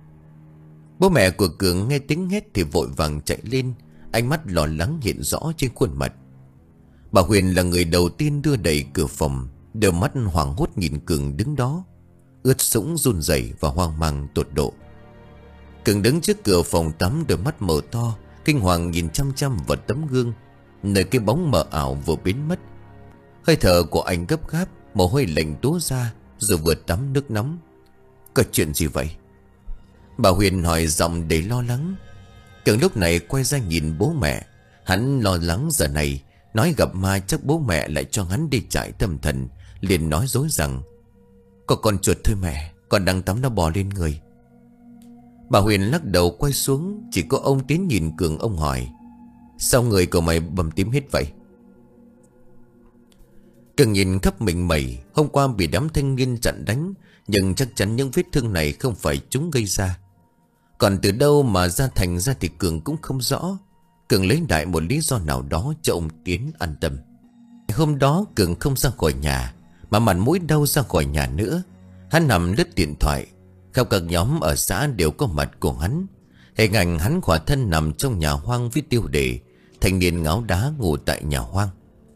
Bố mẹ của Cường nghe tiếng hét thì vội vàng chạy lên, ánh mắt lo lắng hiện rõ trên khuôn mặt. Bà Huyền là người đầu tiên đưa đẩy cửa phòng, đôi mắt hoảng hốt nhìn Cường đứng đó, ướt sũng run rẩy và hoang mang tột độ. Cường đứng trước cửa phòng tắm, đôi mắt mở to, kinh hoàng nhìn chăm chăm vào tấm gương, nơi cái bóng mờ ảo vừa biến mất. Hơi thở của anh gấp gáp, mồ hôi lạnh túa ra, rồi vừa tắm nước nóng. Có chuyện gì vậy? Bà Huyền hỏi giọng đầy lo lắng. Cường lúc này quay ra nhìn bố mẹ. Hắn lo lắng giờ này nói gặp ma chắc bố mẹ lại cho hắn đi trại tâm thần, liền nói dối rằng có con chuột thôi mẹ, con đang tắm nó bò lên người. Bà Huyền lắc đầu quay xuống. Chỉ có ông Tiến nhìn Cường, ông hỏi: sao người của mày bầm tím hết vậy? Cường nhìn khắp mình mẩy. Hôm qua bị đám thanh niên chặn đánh, nhưng chắc chắn những vết thương này không phải chúng gây ra. Còn từ đâu mà ra thành ra thì Cường cũng không rõ. Cường lấy đại một lý do nào đó cho ông Tiến an tâm. Hôm đó Cường không ra khỏi nhà, mà mặt mũi đau ra khỏi nhà nữa. Hắn nằm lướt điện thoại. Khắp các nhóm ở xã đều có mặt của hắn. Hình ảnh hắn khỏa thân nằm trong nhà hoang với tiêu đề thanh niên ngáo đá ngủ tại nhà hoang.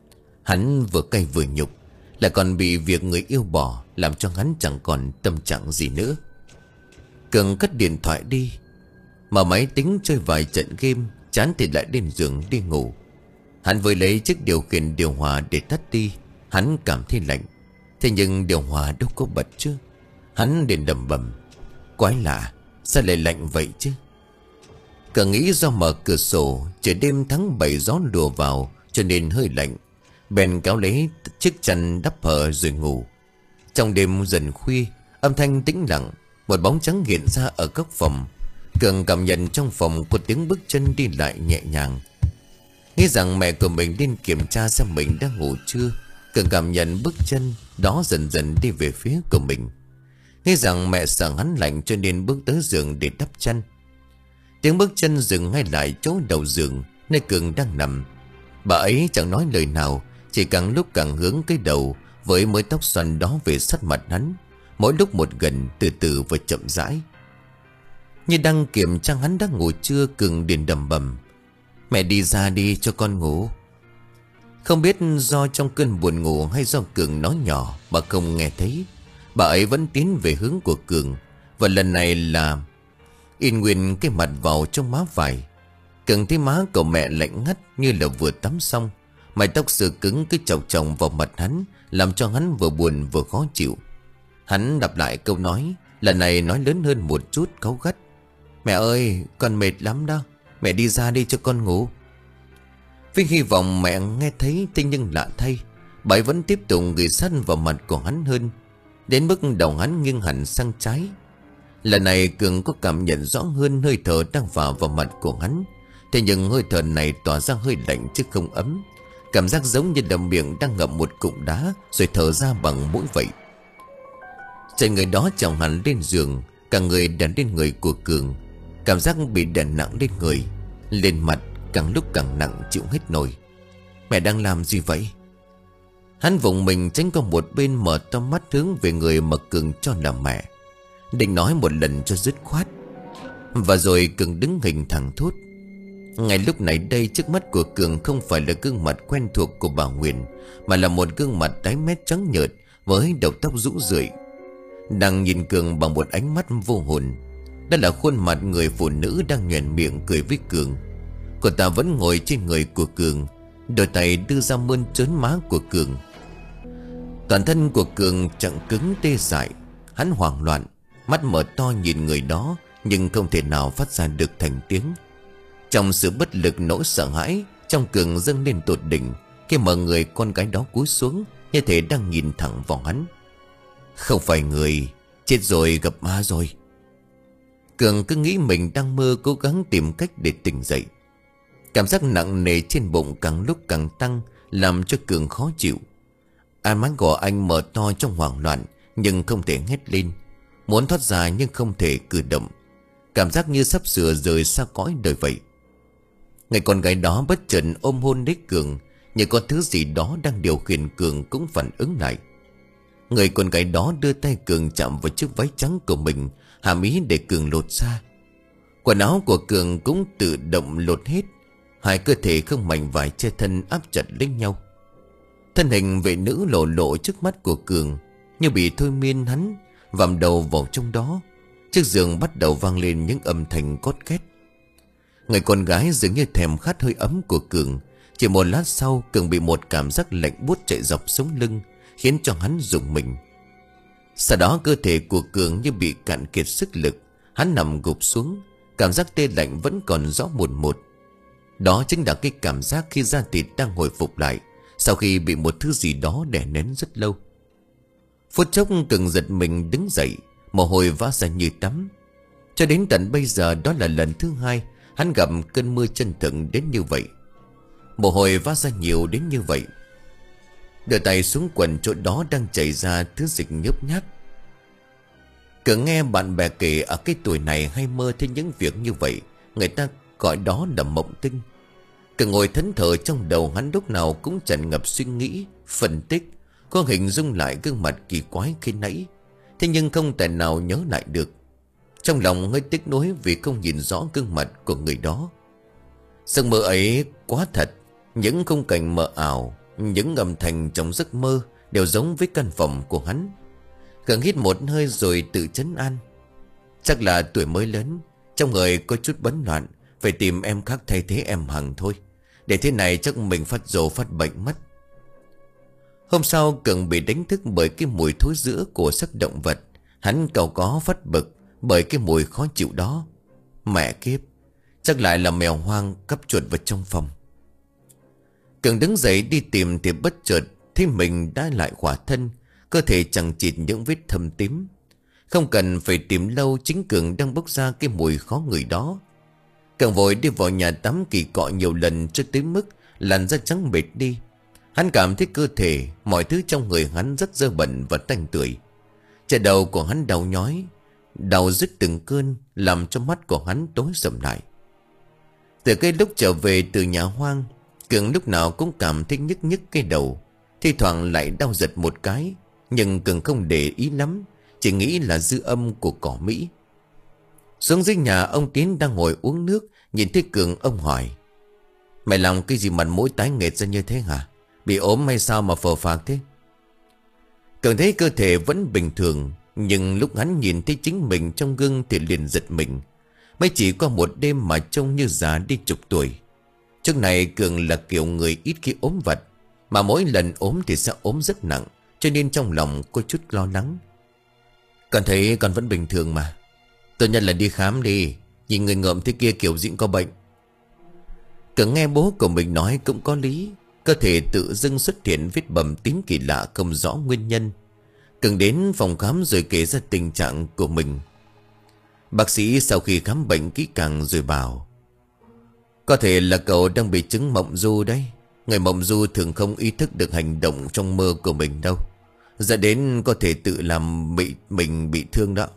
Hắn vừa cay vừa nhục, lại còn bị việc người yêu bỏ, làm cho hắn chẳng còn tâm trạng gì nữa. Cường cất điện thoại đi, mở máy tính chơi vài trận game, chán thì lại lên giường đi ngủ. Hắn vừa lấy chiếc điều khiển điều hòa để tắt đi. Hắn cảm thấy lạnh, thế nhưng điều hòa đâu có bật chứ. Hắn liền đầm bầm, quái lạ, sao lại lạnh vậy chứ. Cường nghĩ do mở cửa sổ, trời đêm tháng bảy gió lùa vào cho nên hơi lạnh. Bèn kéo lấy chiếc chăn đắp hở rồi ngủ. Trong đêm dần khuya, âm thanh tĩnh lặng, một bóng trắng hiện ra ở góc phòng. Cường cảm nhận trong phòng có tiếng bước chân đi lại nhẹ nhàng. Nghĩ rằng mẹ của mình nên kiểm tra xem mình đã ngủ chưa. Cường cảm nhận bước chân đó dần dần đi về phía của mình. Nghĩ rằng mẹ sợ hắn lạnh cho nên bước tới giường để đắp chăn. Tiếng bước chân dừng ngay lại chỗ đầu giường nơi Cường đang nằm. Bà ấy chẳng nói lời nào, chỉ càng lúc càng hướng cái đầu với mái tóc xoăn đó về sát mặt hắn, mỗi lúc một gần, từ từ và chậm rãi. Như đang kiểm tra hắn đã ngủ chưa, Cường liền đầm bầm, mẹ đi ra đi cho con ngủ. Không biết do trong cơn buồn ngủ hay do Cường nói nhỏ, bà không nghe thấy. Bà ấy vẫn tiến về hướng của Cường, và lần này là in nguyên cái mặt vào trong má vải. Cường thấy má của mẹ lạnh ngắt như là vừa tắm xong. Mái tóc sờ cứng cứ chọc chồng vào mặt hắn, làm cho hắn vừa buồn vừa khó chịu. Hắn đọc lại câu nói, lần này nói lớn hơn một chút, cáu gắt, mẹ ơi con mệt lắm đó, mẹ đi ra đi cho con ngủ. Với hy vọng mẹ nghe thấy, thế nhưng lạ thay, bà ấy vẫn tiếp tục gửi sát vào mặt của hắn hơn, đến mức đầu hắn nghiêng hẳn sang trái. Lần này Cường có cảm nhận rõ hơn hơi thở đang vào vào mặt của hắn. Thế nhưng hơi thở này tỏa ra hơi lạnh chứ không ấm. Cảm giác giống như đầm miệng đang ngậm một cụm đá rồi thở ra bằng mũi vậy. Chạy người đó chồng hẳn lên giường, cả người đè lên người của Cường. Cảm giác bị đè nặng lên người, lên mặt càng lúc càng nặng chịu hết nổi. Mẹ đang làm gì vậy? Hắn vùng mình tránh qua một bên, mở to mắt hướng về người mà Cường cho là mẹ, định nói một lần cho dứt khoát. Và rồi Cường đứng hình thẳng thốt. Ngay lúc này đây, trước mắt của Cường không phải là gương mặt quen thuộc của bà Huyền, mà là một gương mặt tái mét trắng nhợt với đầu tóc rũ rượi, đang nhìn Cường bằng một ánh mắt vô hồn. Đó là khuôn mặt người phụ nữ đang nhoẻn miệng cười với Cường. Cô ta vẫn ngồi trên người của Cường, đôi tay đưa ra mơn trớn má của Cường. Toàn thân của Cường chặn cứng tê dại. Hắn hoảng loạn, mắt mở to nhìn người đó, nhưng không thể nào phát ra được thành tiếng. Trong sự bất lực nỗi sợ hãi, trong Cường dâng lên tột đỉnh khi mà người con gái đó cúi xuống, như thể đang nhìn thẳng vào hắn. Không phải người, chết rồi, gặp ma rồi. Cường cứ nghĩ mình đang mơ, cố gắng tìm cách để tỉnh dậy. Cảm giác nặng nề trên bụng càng lúc càng tăng, làm cho Cường khó chịu. Hai mắt của anh mở to trong hoảng loạn, nhưng không thể hét lên. Muốn thoát ra nhưng không thể cử động. Cảm giác như sắp sửa rời xa cõi đời vậy. Người con gái đó bất chợt ôm hôn lấy Cường, như có thứ gì đó đang điều khiển Cường cũng phản ứng lại. Người con gái đó đưa tay Cường chạm vào chiếc váy trắng của mình, hàm ý để Cường lột ra. Quần áo của Cường cũng tự động lột hết. Hai cơ thể không mảnh vải che thân áp chặt lấy nhau. Thân hình vệ nữ lộ lộ trước mắt của Cường, như bị thôi miên. Hắn vằm đầu vào trong đó. Chiếc giường bắt đầu vang lên những âm thanh cót két. Người con gái dường như thèm khát hơi ấm của Cường. Chỉ một lát sau, Cường bị một cảm giác lạnh buốt chạy dọc sống lưng, khiến cho hắn rùng mình. Sau đó cơ thể của Cường như bị cạn kiệt sức lực. Hắn nằm gục xuống. Cảm giác tê lạnh vẫn còn rõ mồn một. Đó chính là cái cảm giác khi da thịt đang hồi phục lại sau khi bị một thứ gì đó đè nén rất lâu. Phút chốc Cường giật mình đứng dậy, mồ hôi vã ra như tắm. Cho đến tận bây giờ, đó là lần thứ hai hắn gặp cơn mưa chân thực đến như vậy. Mồ hôi vã ra nhiều đến như vậy. đưa tay xuống quần chỗ đó đang chảy ra thứ dịch nhớp nháp. Cường nghe bạn bè kể ở cái tuổi này hay mơ thấy những việc như vậy, người ta gọi đó là mộng tinh. Cường ngồi thẫn thờ, trong đầu hắn lúc nào cũng tràn ngập suy nghĩ, phân tích, có hình dung lại gương mặt kỳ quái khi nãy. Thế nhưng không thể nào nhớ lại được. Trong lòng hơi tiếc nuối vì không nhìn rõ gương mặt của người đó. Giấc mơ ấy quá thật. Những khung cảnh mờ ảo, những âm thanh trong giấc mơ đều giống với căn phòng của hắn. Cường hít một hơi rồi tự trấn an. Chắc là tuổi mới lớn, trong người có chút bấn loạn, phải tìm em khác thay thế em Hằng thôi. Để thế này chắc mình phát rồ phát bệnh mất. Hôm sau Cường bị đánh thức bởi cái mùi thối rữa của xác động vật. Hắn cầu có phát bực bởi cái mùi khó chịu đó. Mẹ kiếp, chắc lại là mèo hoang cắp chuột vào trong phòng. Cường đứng dậy đi tìm thì bất chợt thấy mình đã lại khỏa thân, cơ thể chẳng chịt những vết thâm tím. Không cần phải tìm lâu, chính Cường đang bốc ra cái mùi khó ngửi đó. Cường vội đi vào nhà tắm kỳ cọ nhiều lần cho tới mức làn da trắng bệch đi. Hắn cảm thấy cơ thể, mọi thứ trong người hắn rất dơ bẩn và tanh tưởi. Trái đầu của hắn đau nhói, đau rứt từng cơn, làm cho mắt của hắn tối sầm lại. Từ cái lúc trở về từ nhà hoang, Cường lúc nào cũng cảm thấy nhức nhức cái đầu, thi thoảng lại đau giật một cái. Nhưng Cường không để ý lắm, chỉ nghĩ là dư âm của cỏ Mỹ. Xuống dưới nhà, ông Tiến đang ngồi uống nước, nhìn thấy Cường ông hỏi: Mày làm cái gì mặt mũi tái nghệt ra như thế hả? Bị ốm hay sao mà phờ phạc thế? Cường thấy cơ thể vẫn bình thường, nhưng lúc hắn nhìn thấy chính mình trong gương thì liền giật mình. Mới chỉ qua một đêm mà trông như già đi chục tuổi. Trước này Cường là kiểu người ít khi ốm vặt, mà mỗi lần ốm thì sẽ ốm rất nặng, cho nên trong lòng có chút lo lắng. Con thấy con vẫn bình thường mà. Tốt nhất là đi khám đi, nhìn người ngợm thế kia kiểu dĩnh có bệnh. Cường nghe bố của mình nói cũng có lý. Cơ thể tự dưng xuất hiện vết bầm tím kỳ lạ không rõ nguyên nhân. Cường đến phòng khám rồi kể ra tình trạng của mình. Bác sĩ sau khi khám bệnh kỹ càng rồi bảo: Có thể là cậu đang bị chứng mộng du đấy. Người mộng du thường không ý thức được hành động trong mơ của mình đâu, dẫn đến có thể tự làm bị, mình bị thương đó.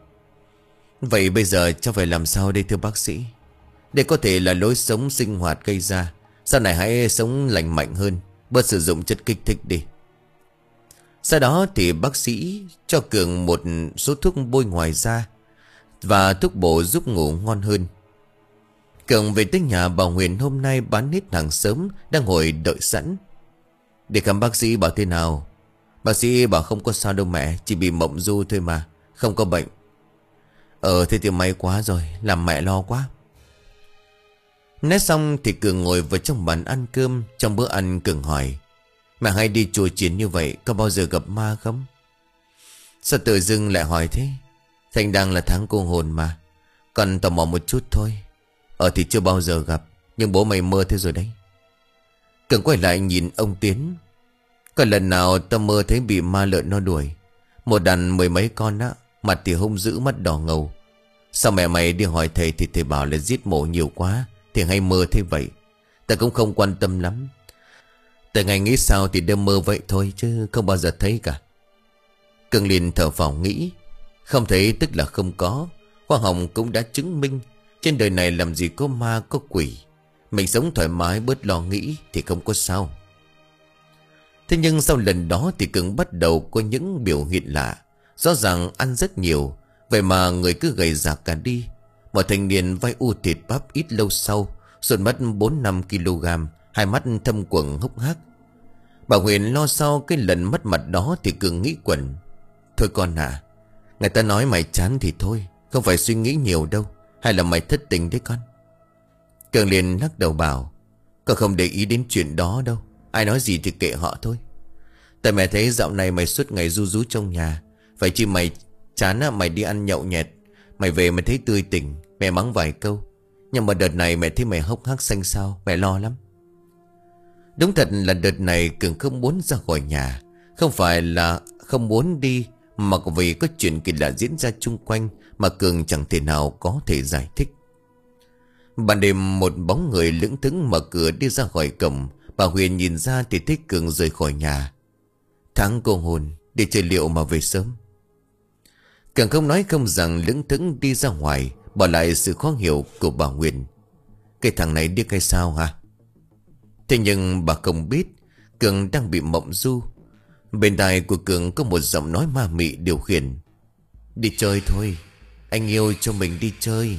Vậy bây giờ cháu phải làm sao đây thưa bác sĩ? Đây có thể là lối sống sinh hoạt gây ra. Sau này hãy sống lành mạnh hơn, bớt sử dụng chất kích thích đi. Sau đó thì bác sĩ cho Cường một số thuốc bôi ngoài da và thuốc bổ giúp ngủ ngon hơn. Cường về tới nhà, bà Huyền hôm nay bán hết hàng sớm, đang ngồi đợi sẵn. Để khám bác sĩ bảo thế nào? Bác sĩ bảo không có sao đâu mẹ, chỉ bị mộng du thôi mà, không có bệnh. Ờ thế thì may quá rồi, làm mẹ lo quá. Nói xong thì Cường ngồi vào trong bàn ăn cơm. Trong bữa ăn Cường hỏi: Mẹ hay đi chùa chiền như vậy, có bao giờ gặp ma không? Sao tự dưng lại hỏi thế? Thành đang là tháng cô hồn mà, còn tò mò một chút thôi. Ờ thì chưa bao giờ gặp, nhưng bố mày mơ thế rồi đấy. Cường quay lại nhìn ông Tiến: Có lần nào tao mơ thấy bị ma lợn nó đuổi, một đàn mười mấy con á, mặt thì hung dữ, mắt đỏ ngầu. Sao mẹ mày đi hỏi thầy thì thầy bảo là giết mổ nhiều quá thì hay mơ thế vậy. Ta cũng không quan tâm lắm, tại ngày nghĩ sao thì đêm mơ vậy thôi, chứ không bao giờ thấy cả. Cường liền thở phào nghĩ: Không thấy tức là không có. Khoa học cũng đã chứng minh trên đời này làm gì có ma có quỷ. Mình sống thoải mái, bớt lo nghĩ thì không có sao. Thế nhưng sau lần đó thì Cường bắt đầu có những biểu hiện lạ. Rõ ràng ăn rất nhiều, vậy mà người cứ gầy rạc cả đi. Một thanh niên vai u thịt bắp, ít lâu sau sụt mất bốn năm ki lô gam, hai mắt thâm quầng hốc hác. Bà Huyền lo sau cái lần mất mặt đó thì Cường nghĩ quẩn: Thôi con à, người ta nói mày chán thì thôi, không phải suy nghĩ nhiều đâu. Hay là mày thất tình đấy con? Cường liền lắc đầu bảo: Con không để ý đến chuyện đó đâu, ai nói gì thì kệ họ thôi. Tại mẹ thấy dạo này mày suốt ngày ru rú trong nhà. Phải chi mày chán á, mày đi ăn nhậu nhẹt, mày về mày thấy tươi tỉnh, mẹ mắng vài câu. Nhưng mà đợt này mẹ thấy mày hốc hác xanh xao, mẹ lo lắm. Đúng thật là đợt này Cường không muốn ra khỏi nhà. Không phải là không muốn đi, mà vì có chuyện kỳ lạ diễn ra chung quanh mà Cường chẳng thể nào có thể giải thích. Ban đêm một bóng người lững thững mở cửa đi ra khỏi cổng. Bà Huyền nhìn ra thì thấy Cường rời khỏi nhà. Tháng cô hồn đi chơi liệu mà về sớm. Cường không nói không rằng lững thững đi ra ngoài, bỏ lại sự khó hiểu của bà Huyền. Cái thằng này điếc hay sao hả? Thế nhưng bà không biết Cường đang bị mộng du. Bên tai của Cường có một giọng nói ma mị điều khiển. Đi chơi thôi, anh yêu cho mình đi chơi.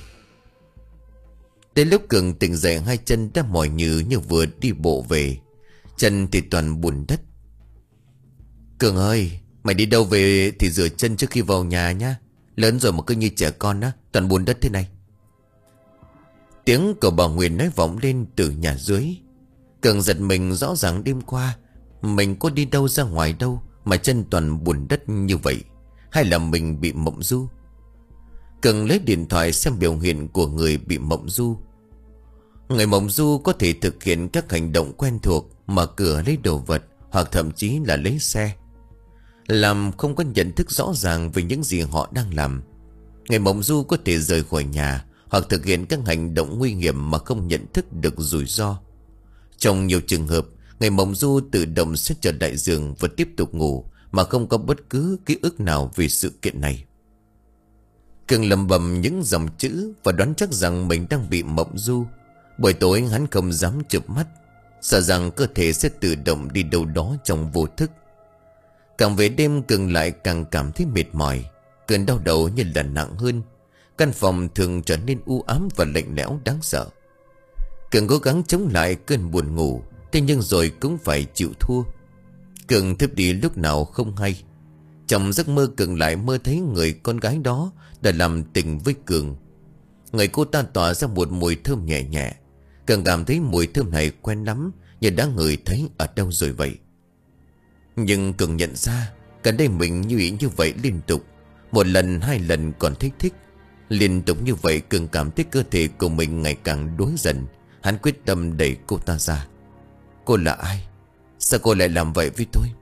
Đến lúc Cường tỉnh dậy, hai chân đã mỏi nhừ như vừa đi bộ về, chân thì toàn bùn đất. Cường ơi, mày đi đâu về thì rửa chân trước khi vào nhà nhá. Lớn rồi mà cứ như trẻ con á, toàn bùn đất thế này. Tiếng của bà Huyền nói vọng lên từ nhà dưới. Cường giật mình, rõ ràng đêm qua mình có đi đâu ra ngoài đâu mà chân toàn bùn đất như vậy. Hay là mình bị mộng du? Cường lấy điện thoại xem biểu hiện của người bị mộng du. Người mộng du có thể thực hiện các hành động quen thuộc, mở cửa lấy đồ vật, hoặc thậm chí là lấy xe, làm không có nhận thức rõ ràng về những gì họ đang làm. Người mộng du có thể rời khỏi nhà hoặc thực hiện các hành động nguy hiểm mà không nhận thức được rủi ro. Trong nhiều trường hợp, người mộng du tự động sẽ trở đại giường và tiếp tục ngủ mà không có bất cứ ký ức nào về sự kiện này. Cường lầm bầm những dòng chữ và đoán chắc rằng mình đang bị mộng du. Buổi tối hắn không dám chợp mắt, sợ rằng cơ thể sẽ tự động đi đâu đó trong vô thức. Càng về đêm, Cường lại càng cảm thấy mệt mỏi. Cơn đau đầu như là nặng hơn. Căn phòng thường trở nên u ám và lạnh lẽo đáng sợ. Cường cố gắng chống lại cơn buồn ngủ, thế nhưng rồi cũng phải chịu thua. Cường thiếp đi lúc nào không hay. Trong giấc mơ, Cường lại mơ thấy người con gái đó đã làm tình với Cường. Người cô ta tỏa ra một mùi thơm nhẹ nhẹ. Cường cảm thấy mùi thơm này quen lắm, như đã ngửi thấy ở đâu rồi vậy. Nhưng Cường nhận ra gần đây mình như ý như vậy liên tục. Một lần, hai lần còn thích thích. Liên tục như vậy, Cường cảm thấy cơ thể của mình ngày càng đuối dần. Hắn quyết tâm đẩy cô ta ra. Cô là ai? Sao cô lại làm vậy với tôi?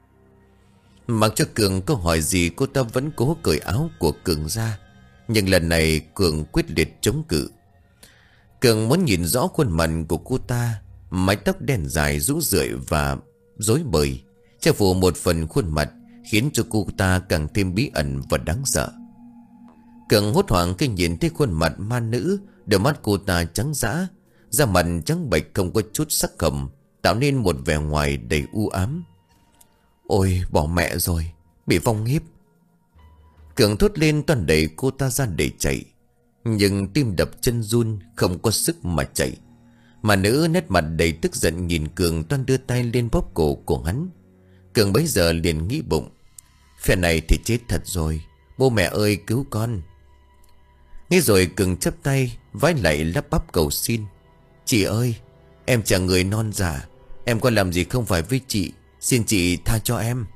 Mặc cho Cường có hỏi gì, cô ta vẫn cố cởi áo của Cường ra. Nhưng lần này Cường quyết liệt chống cự. Cường muốn nhìn rõ khuôn mặt của cô ta. Mái tóc đen dài rũ rượi và rối bời, che phủ một phần khuôn mặt, khiến cho cô ta càng thêm bí ẩn và đáng sợ. Cường hốt hoảng khi nhìn thấy khuôn mặt ma nữ. Đôi mắt cô ta trắng dã, da mặt trắng bệch không có chút sắc hồng, tạo nên một vẻ ngoài đầy u ám. Ôi, bỏ mẹ rồi, bị vong hiếp. Cường thốt lên toàn đẩy cô ta ra để chạy. Nhưng tim đập chân run, không có sức mà chạy. Mà nữ nét mặt đầy tức giận nhìn Cường, toan đưa tay lên bóp cổ của hắn. Cường bấy giờ liền nghĩ bụng, phe này thì chết thật rồi, bố mẹ ơi cứu con. Nghe rồi Cường chắp tay vái lạy lắp bắp cầu xin. Chị ơi, em chẳng người non già, em có làm gì không phải với chị, xin chị tha cho em.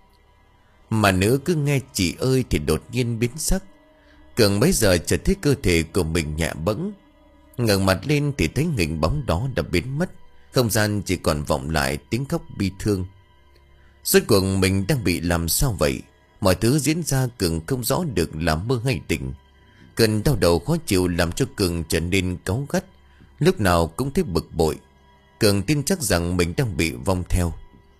Mà nữ cứ nghe chị ơi thì đột nhiên biến sắc. Cường bấy giờ chợt thấy cơ thể của mình nhẹ bẫng. Ngẩng mặt lên thì thấy hình bóng đó đã biến mất. Không gian chỉ còn vọng lại tiếng khóc bi thương. Rốt cuộc mình đang bị làm sao vậy? Mọi thứ diễn ra Cường không rõ được là mơ hay tỉnh. Cơn đau đầu khó chịu làm cho Cường trở nên cáu gắt, lúc nào cũng thấy bực bội. Cường tin chắc rằng mình đang bị vong theo.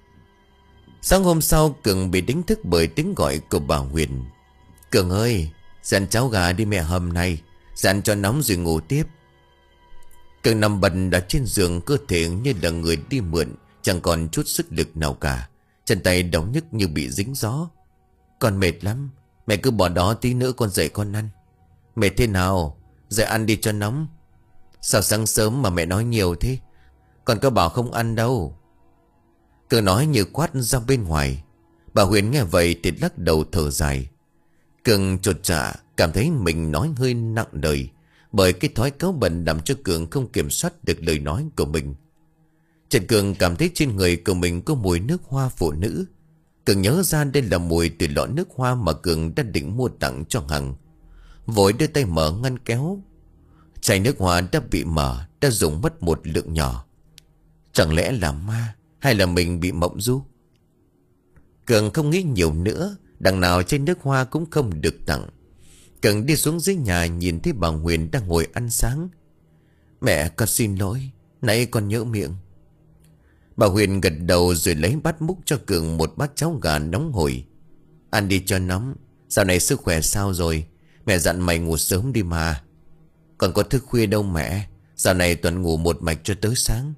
Sáng hôm sau, Cường bị đánh thức bởi tiếng gọi của bà Huyền. Cường ơi, dặn cháu gà đi mẹ hầm này, dặn cho nóng rồi ngủ tiếp. Cường nằm bần đặt trên giường, cơ thể như là người đi mượn, chẳng còn chút sức lực nào cả. Chân tay đau nhức như bị dính gió. Con mệt lắm, mẹ cứ bỏ đó tí nữa con dậy con ăn. Mệt thế nào? Dậy ăn đi cho nóng. Sao sáng sớm mà mẹ nói nhiều thế? Con có bảo không ăn đâu. Cường nói như quát ra bên ngoài. Bà Huyền nghe vậy thì lắc đầu thở dài. Cường chột dạ, cảm thấy mình nói hơi nặng lời, bởi cái thói cáu bẩn làm cho Cường không kiểm soát được lời nói của mình. Trần Cường cảm thấy trên người của mình có mùi nước hoa phụ nữ. Cường nhớ ra đây là mùi từ lọ nước hoa mà Cường đã định mua tặng cho Hằng. Vội đưa tay mở ngăn kéo. Chai nước hoa đã bị mở, đã dùng mất một lượng nhỏ. Chẳng lẽ là ma, hay là mình bị mộng du? Cường không nghĩ nhiều nữa, đằng nào chai nước hoa cũng không được tặng. Cường đi xuống dưới nhà, nhìn thấy bà Huyền đang ngồi ăn sáng. Mẹ, con xin lỗi, nãy con nhỡ miệng. Bà Huyền gật đầu rồi lấy bát múc cho Cường một bát cháo gà nóng hổi. Ăn đi cho nóng. Dạo này sức khỏe sao rồi? Mẹ dặn mày ngủ sớm đi mà. Còn có thức khuya đâu mẹ. Dạo này toàn ngủ một mạch cho tới sáng.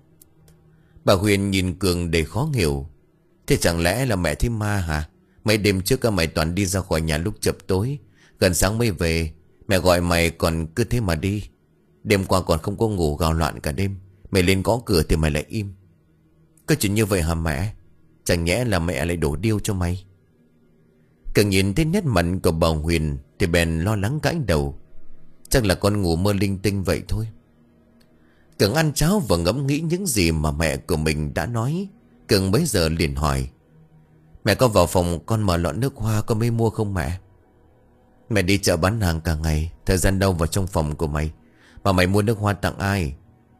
Bà Huyền nhìn Cường đầy khó hiểu. Thế chẳng lẽ là mẹ thấy ma hả? Mấy đêm trước mày toàn đi ra khỏi nhà lúc chập tối, gần sáng mới về. Mẹ gọi mày còn cứ thế mà đi. Đêm qua còn không có ngủ, gào loạn cả đêm. Mày lên gõ cửa thì mày lại im. Có chuyện như vậy hả mẹ? Chẳng nhẽ là mẹ lại đổ điêu cho mày? Cường nhìn thấy nét mặt của bà Huyền thì bèn lo lắng gãi đầu. Chắc là con ngủ mơ linh tinh vậy thôi. Cường ăn cháo và ngẫm nghĩ những gì mà mẹ của mình đã nói. Cường bấy giờ liền hỏi: Mẹ có vào phòng con mở lọ nước hoa con mới mua không mẹ? Mẹ đi chợ bán hàng cả ngày, thời gian đâu vào trong phòng của mày. Mà mày mua nước hoa tặng ai?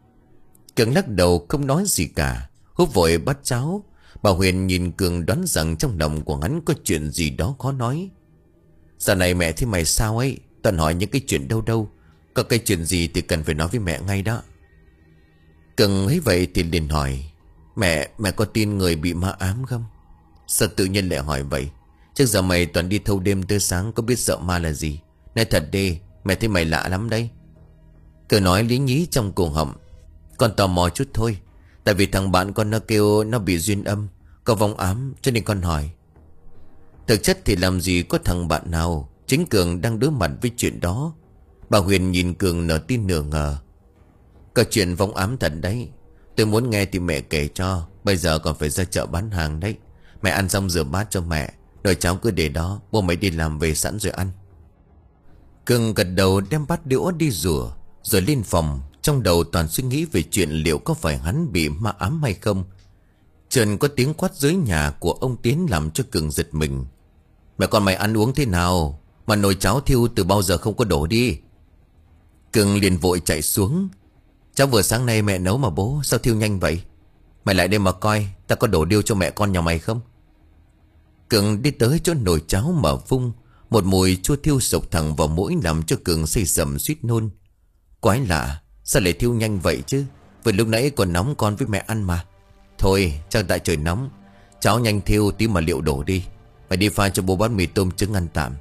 Cường lắc đầu không nói gì cả, húp vội bát cháo. Bà Huyền nhìn Cường đoán rằng trong lòng của hắn có chuyện gì đó khó nói. Giờ này mẹ thấy mày sao ấy, toàn hỏi những cái chuyện đâu đâu. Có cái chuyện gì thì cần phải nói với mẹ ngay đó. Cường thấy vậy thì liền hỏi: Mẹ, mẹ có tin người bị ma ám không? Sao tự nhiên lại hỏi vậy? Trước giờ mày toàn đi thâu đêm tới sáng, có biết sợ ma là gì? Nói thật đi, mẹ thấy mày lạ lắm đấy. Cường nói lý nhí trong cổ họng: Con tò mò chút thôi. Tại vì thằng bạn con nó kêu nó bị duyên âm, có vong ám, cho nên con hỏi. Thực chất thì làm gì có thằng bạn nào. Chính Cường đang đối mặt với chuyện đó. Bà Huyền nhìn Cường nửa tin nửa ngờ. Có chuyện vong ám thật đấy. Tôi muốn nghe thì mẹ kể cho. Bây giờ còn phải ra chợ bán hàng đấy. Mẹ ăn xong rửa bát cho mẹ. Nồi cháo cứ để đó, bố mày đi làm về sẵn rồi ăn. Cường gật đầu đem bát đũa đi rửa, rồi lên phòng. Trong đầu toàn suy nghĩ về chuyện liệu có phải hắn bị ma ám hay không. Trần có tiếng quát dưới nhà của ông Tiến làm cho Cường giật mình. Mẹ con mày ăn uống thế nào mà nồi cháo thiêu từ bao giờ không có đổ đi? Cường liền vội chạy xuống. Cháo vừa sáng nay mẹ nấu mà bố, sao thiêu nhanh vậy? Mày lại đây mà coi, ta có đổ điêu cho mẹ con nhà mày không? Cường đi tới chỗ nồi cháo mà vung. Một mùi chua thiêu sộc thẳng vào mũi làm cho Cường xây sầm suýt nôn. Quái lạ, sao lại thiêu nhanh vậy chứ? Vừa lúc nãy còn nóng con với mẹ ăn mà. Thôi chắc tại trời nóng, cháo nhanh thiêu tí mà liệu đổ đi. Phải đi pha cho bố bát mì tôm trứng ăn tạm.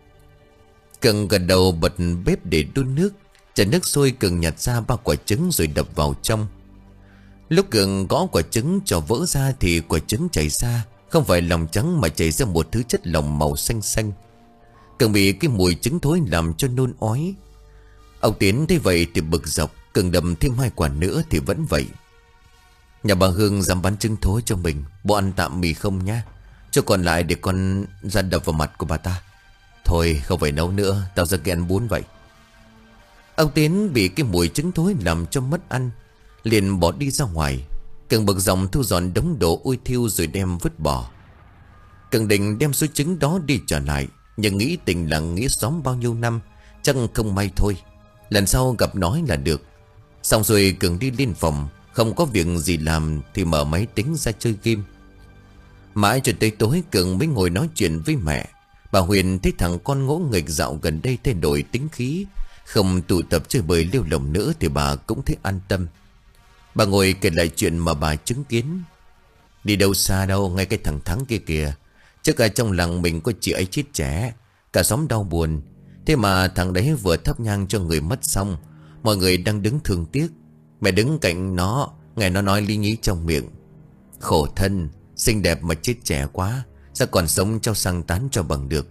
Cường gật đầu bật bếp để đun nước. Chảy nước sôi, Cường nhặt ra ba quả trứng rồi đập vào trong. Lúc Cường gõ quả trứng cho vỡ ra thì quả trứng chảy ra không phải lòng trắng mà chảy ra một thứ chất lỏng màu xanh xanh. Cường bị cái mùi trứng thối làm cho nôn ói. Ông Tiến thấy vậy thì bực dọc. Cường đầm thêm hai quả nữa thì vẫn vậy. Nhà bà Hương dám bán trứng thối cho mình, bố ăn tạm mì không nhá. Cho còn lại để con ra đập vào mặt của bà ta. Thôi không phải nấu nữa, tao ra kia ăn bún vậy. Ông Tiến bị cái mùi trứng thối làm cho mất ăn, liền bỏ đi ra ngoài. Cường bực dòng thu dọn đống đồ ôi thiêu rồi đem vứt bỏ. Cường định đem số trứng đó đi trả lại, nhưng nghĩ tình là nghĩa xóm bao nhiêu năm, chắc không may thôi. Lần sau gặp nói là được. Xong rồi Cường đi lên phòng. Không có việc gì làm thì mở máy tính ra chơi game. Mãi cho tới tối Cường mới ngồi nói chuyện với mẹ. Bà Huyền thấy thằng con ngỗ nghịch dạo gần đây thay đổi tính khí, không tụ tập chơi bời lêu lồng nữa thì bà cũng thấy an tâm. Bà ngồi kể lại chuyện mà bà chứng kiến. Đi đâu xa đâu, ngay cái thằng Thắng kia kìa. Trước ở trong làng mình có chị ấy chết trẻ, cả xóm đau buồn. Thế mà thằng đấy vừa thắp nhang cho người mất xong, mọi người đang đứng thương tiếc. Mẹ đứng cạnh nó, nghe nó nói lý nhí trong miệng. Khổ thân, xinh đẹp mà chết trẻ quá, sao còn sống cho sang tán cho bằng được.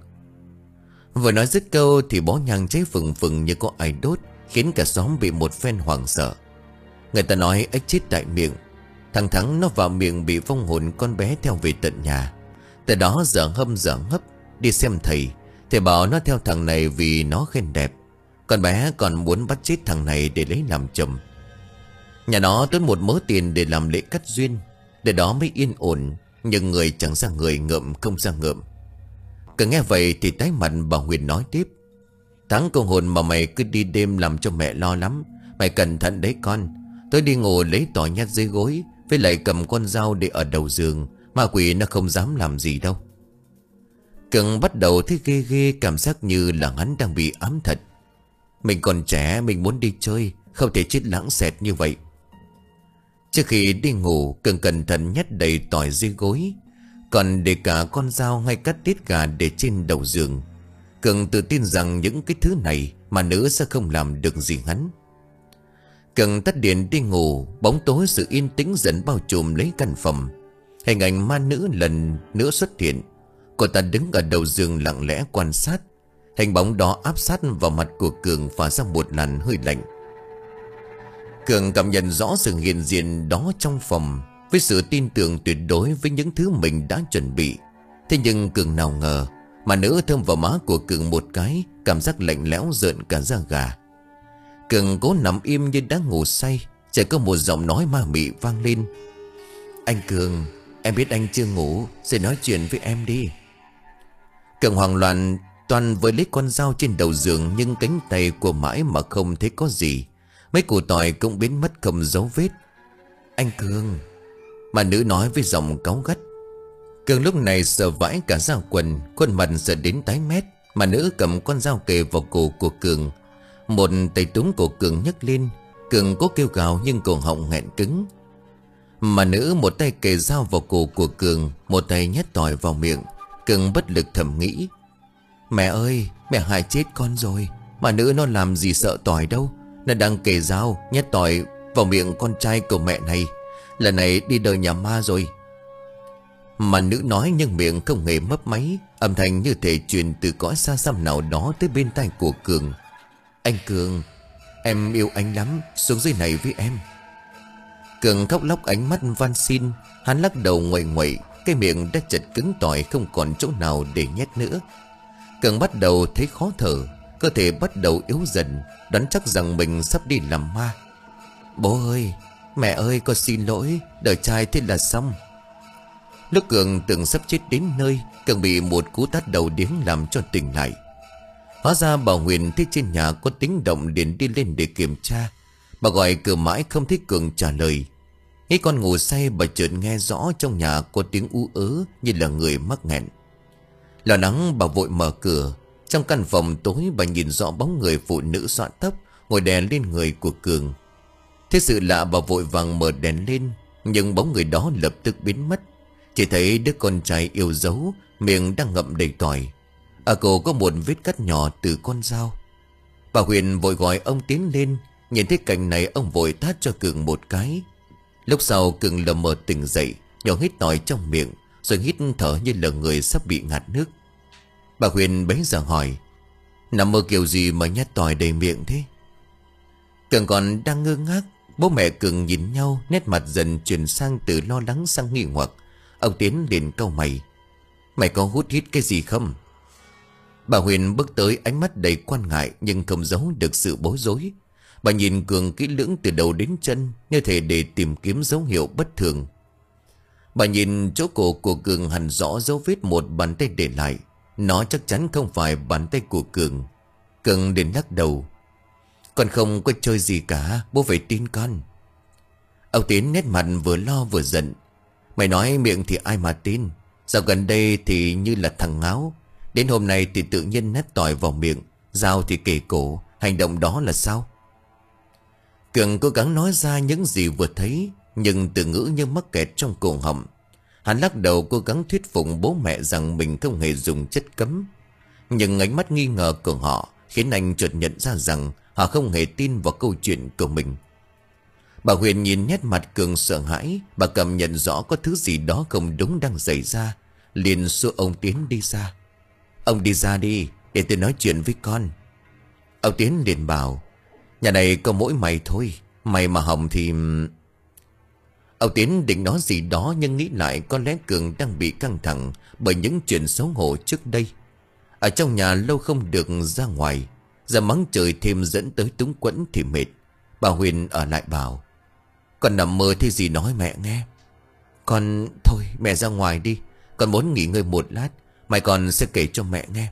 Vừa nói dứt câu thì bó nhang cháy phừng phừng như có ai đốt, khiến cả xóm bị một phen hoảng sợ. Người ta nói ếch chết tại miệng. Thằng Thắng nó vào miệng bị vong hồn con bé theo về tận nhà. Từ đó dở hâm dở hấp đi xem thầy. Thầy bảo nó theo thằng này vì nó khen đẹp. Con bé còn muốn bắt chết thằng này để lấy làm chồng. Nhà nó tốn một mớ tiền để làm lễ cắt duyên, để đó mới yên ổn. Nhưng người chẳng ra người, ngợm không ra ngợm. Cứ nghe vậy thì tái mặt bà Huyền nói tiếp. Thắng con hồn mà mày cứ đi đêm làm cho mẹ lo lắm. Mày cẩn thận đấy con. Tôi đi ngủ lấy tỏi nhát dưới gối, với lại cầm con dao để ở đầu giường. Ma quỷ nó không dám làm gì đâu. Cường bắt đầu thấy ghê ghê, cảm giác như là hắn đang bị ám thật. Mình còn trẻ, mình muốn đi chơi, không thể chết lãng xẹt như vậy. Trước khi đi ngủ, Cường cẩn thận nhét đầy tỏi dưới gối, còn để cả con dao ngay cắt tiết gà để trên đầu giường. Cường tự tin rằng những cái thứ này mà nữ sẽ không làm được gì hắn. Cường tắt điện đi ngủ. Bóng tối sự yên tĩnh dần bao trùm lấy căn phòng. Hình ảnh ma nữ lần nữa xuất hiện. Cô ta đứng ở đầu giường lặng lẽ quan sát. Hình bóng đó áp sát vào mặt của Cường phả ra một làn hơi lạnh. Cường cảm nhận rõ sự hiện diện đó trong phòng, với sự tin tưởng tuyệt đối với những thứ mình đã chuẩn bị. Thế nhưng Cường nào ngờ mà nữ thơm vào má của Cường một cái, cảm giác lạnh lẽo rợn cả da gà. Cường cố nằm im như đã ngủ say. Chỉ có một giọng nói ma mị vang lên: "Anh Cường, em biết anh chưa ngủ, sẽ nói chuyện với em đi." Cường hoảng loạn toàn với lấy con dao trên đầu giường, nhưng cánh tay của mãi mà không thấy có gì. Mấy củ tỏi cũng biến mất không dấu vết. "Anh Cường," mà nữ nói với giọng cáu gắt. Cường lúc này sợ vãi cả da quần, khuôn mặt sợ đến tái mét. Mà nữ cầm con dao kề vào cổ của Cường. Một tay túm cổ Cường nhấc lên. Cường cố kêu gào nhưng cổ họng nghẹn cứng. Mà nữ một tay kề dao vào cổ của Cường, một tay nhét tỏi vào miệng. Cường bất lực thầm nghĩ: "Mẹ ơi, mẹ hại chết con rồi. Mà nữ nó làm gì sợ tỏi đâu. Nó đang kề dao nhét tỏi vào miệng con trai của mẹ này. Lần này đi đời nhà ma rồi." Mà nữ nói nhưng miệng không hề mấp máy, âm thanh như thể truyền từ cõi xa xăm nào đó tới bên tai của Cường: "Anh Cường, em yêu anh lắm, xuống dưới này với em." Cường khóc lóc ánh mắt van xin. Hắn lắc đầu nguậy nguậy, cái miệng đã chật cứng tỏi, không còn chỗ nào để nhét nữa. Cường bắt đầu thấy khó thở, cơ thể bắt đầu yếu dần, đoán chắc rằng mình sắp đi làm ma. "Bố ơi, mẹ ơi, con xin lỗi, đời trai thế là xong." Lúc Cường tưởng sắp chết đến nơi, Cường bị một cú tát đầu điếng làm cho tỉnh lại. Hóa ra bà Huyền thấy trên nhà có tiếng động liền đi lên để kiểm tra. Bà gọi cửa mãi không thấy Cường trả lời. Nghĩ con ngủ say, bà chợt nghe rõ trong nhà có tiếng ú ớ như là người mắc nghẹn. Lo lắng bà vội mở cửa. Trong căn phòng tối bà nhìn rõ bóng người phụ nữ xõa tóc ngồi đè lên người của Cường. Thế sự lạ, bà vội vàng mở đèn lên, nhưng bóng người đó lập tức biến mất. Chỉ thấy đứa con trai yêu dấu, miệng đang ngậm đầy tỏi. Ở cổ có một vết cắt nhỏ từ con dao. Bà Huyền vội gọi ông tiến lên. Nhìn thấy cảnh này, ông vội tát cho Cường một cái. Lúc sau Cường lờ mờ tỉnh dậy, nhỏ hít tỏi trong miệng, rồi hít thở như là người sắp bị ngạt nước. Bà Huyền bấy giờ hỏi: "Nằm mơ kiểu gì mà nhét tỏi đầy miệng thế?" Cường còn đang ngơ ngác, bố mẹ Cường nhìn nhau, nét mặt dần chuyển sang từ lo lắng sang nghi hoặc. Ông Tiến liền cau mày: "Mày có hút hít cái gì không?" Bà Huyền bước tới, ánh mắt đầy quan ngại nhưng không giấu được sự bối rối. Bà nhìn Cường kỹ lưỡng từ đầu đến chân, như thể để tìm kiếm dấu hiệu bất thường. Bà nhìn chỗ cổ của Cường hằn rõ dấu vết một bàn tay để lại. Nó chắc chắn không phải bàn tay của Cường. Cường đến lắc đầu: "Con không có chơi gì cả, bố phải tin con." Ông Tiến nét mặt vừa lo vừa giận: "Mày nói miệng thì ai mà tin. Dạo gần đây thì như là thằng ngáo. Đến hôm nay thì tự nhiên nét tỏi vào miệng, dao thì kề cổ. Hành động đó là sao?" Cường cố gắng nói ra những gì vừa thấy, nhưng từ ngữ như mắc kẹt trong cổ họng. Hắn lắc đầu cố gắng thuyết phục bố mẹ rằng mình không hề dùng chất cấm. Nhưng ánh mắt nghi ngờ của họ khiến anh chợt nhận ra rằng họ không hề tin vào câu chuyện của mình. Bà Huyền nhìn nét mặt Cường sợ hãi. Bà cảm nhận rõ có thứ gì đó không đúng đang xảy ra, liền xua ông Tiến đi ra. "Ông đi ra đi, để tôi nói chuyện với con." Ông Tiến liền bảo: "Nhà này có mỗi mày thôi, mày mà hỏng thì..." Ông Tiến định nói gì đó nhưng nghĩ lại có lẽ Cường đang bị căng thẳng bởi những chuyện xấu hổ trước đây. Ở trong nhà lâu không được ra ngoài, giờ mắng trời thêm dẫn tới túng quẫn thì mệt. Bà Huyền ở lại bảo: "Con nằm mơ thấy gì nói mẹ nghe." "Con... thôi mẹ ra ngoài đi, con muốn nghỉ ngơi một lát, mày còn sẽ kể cho mẹ nghe."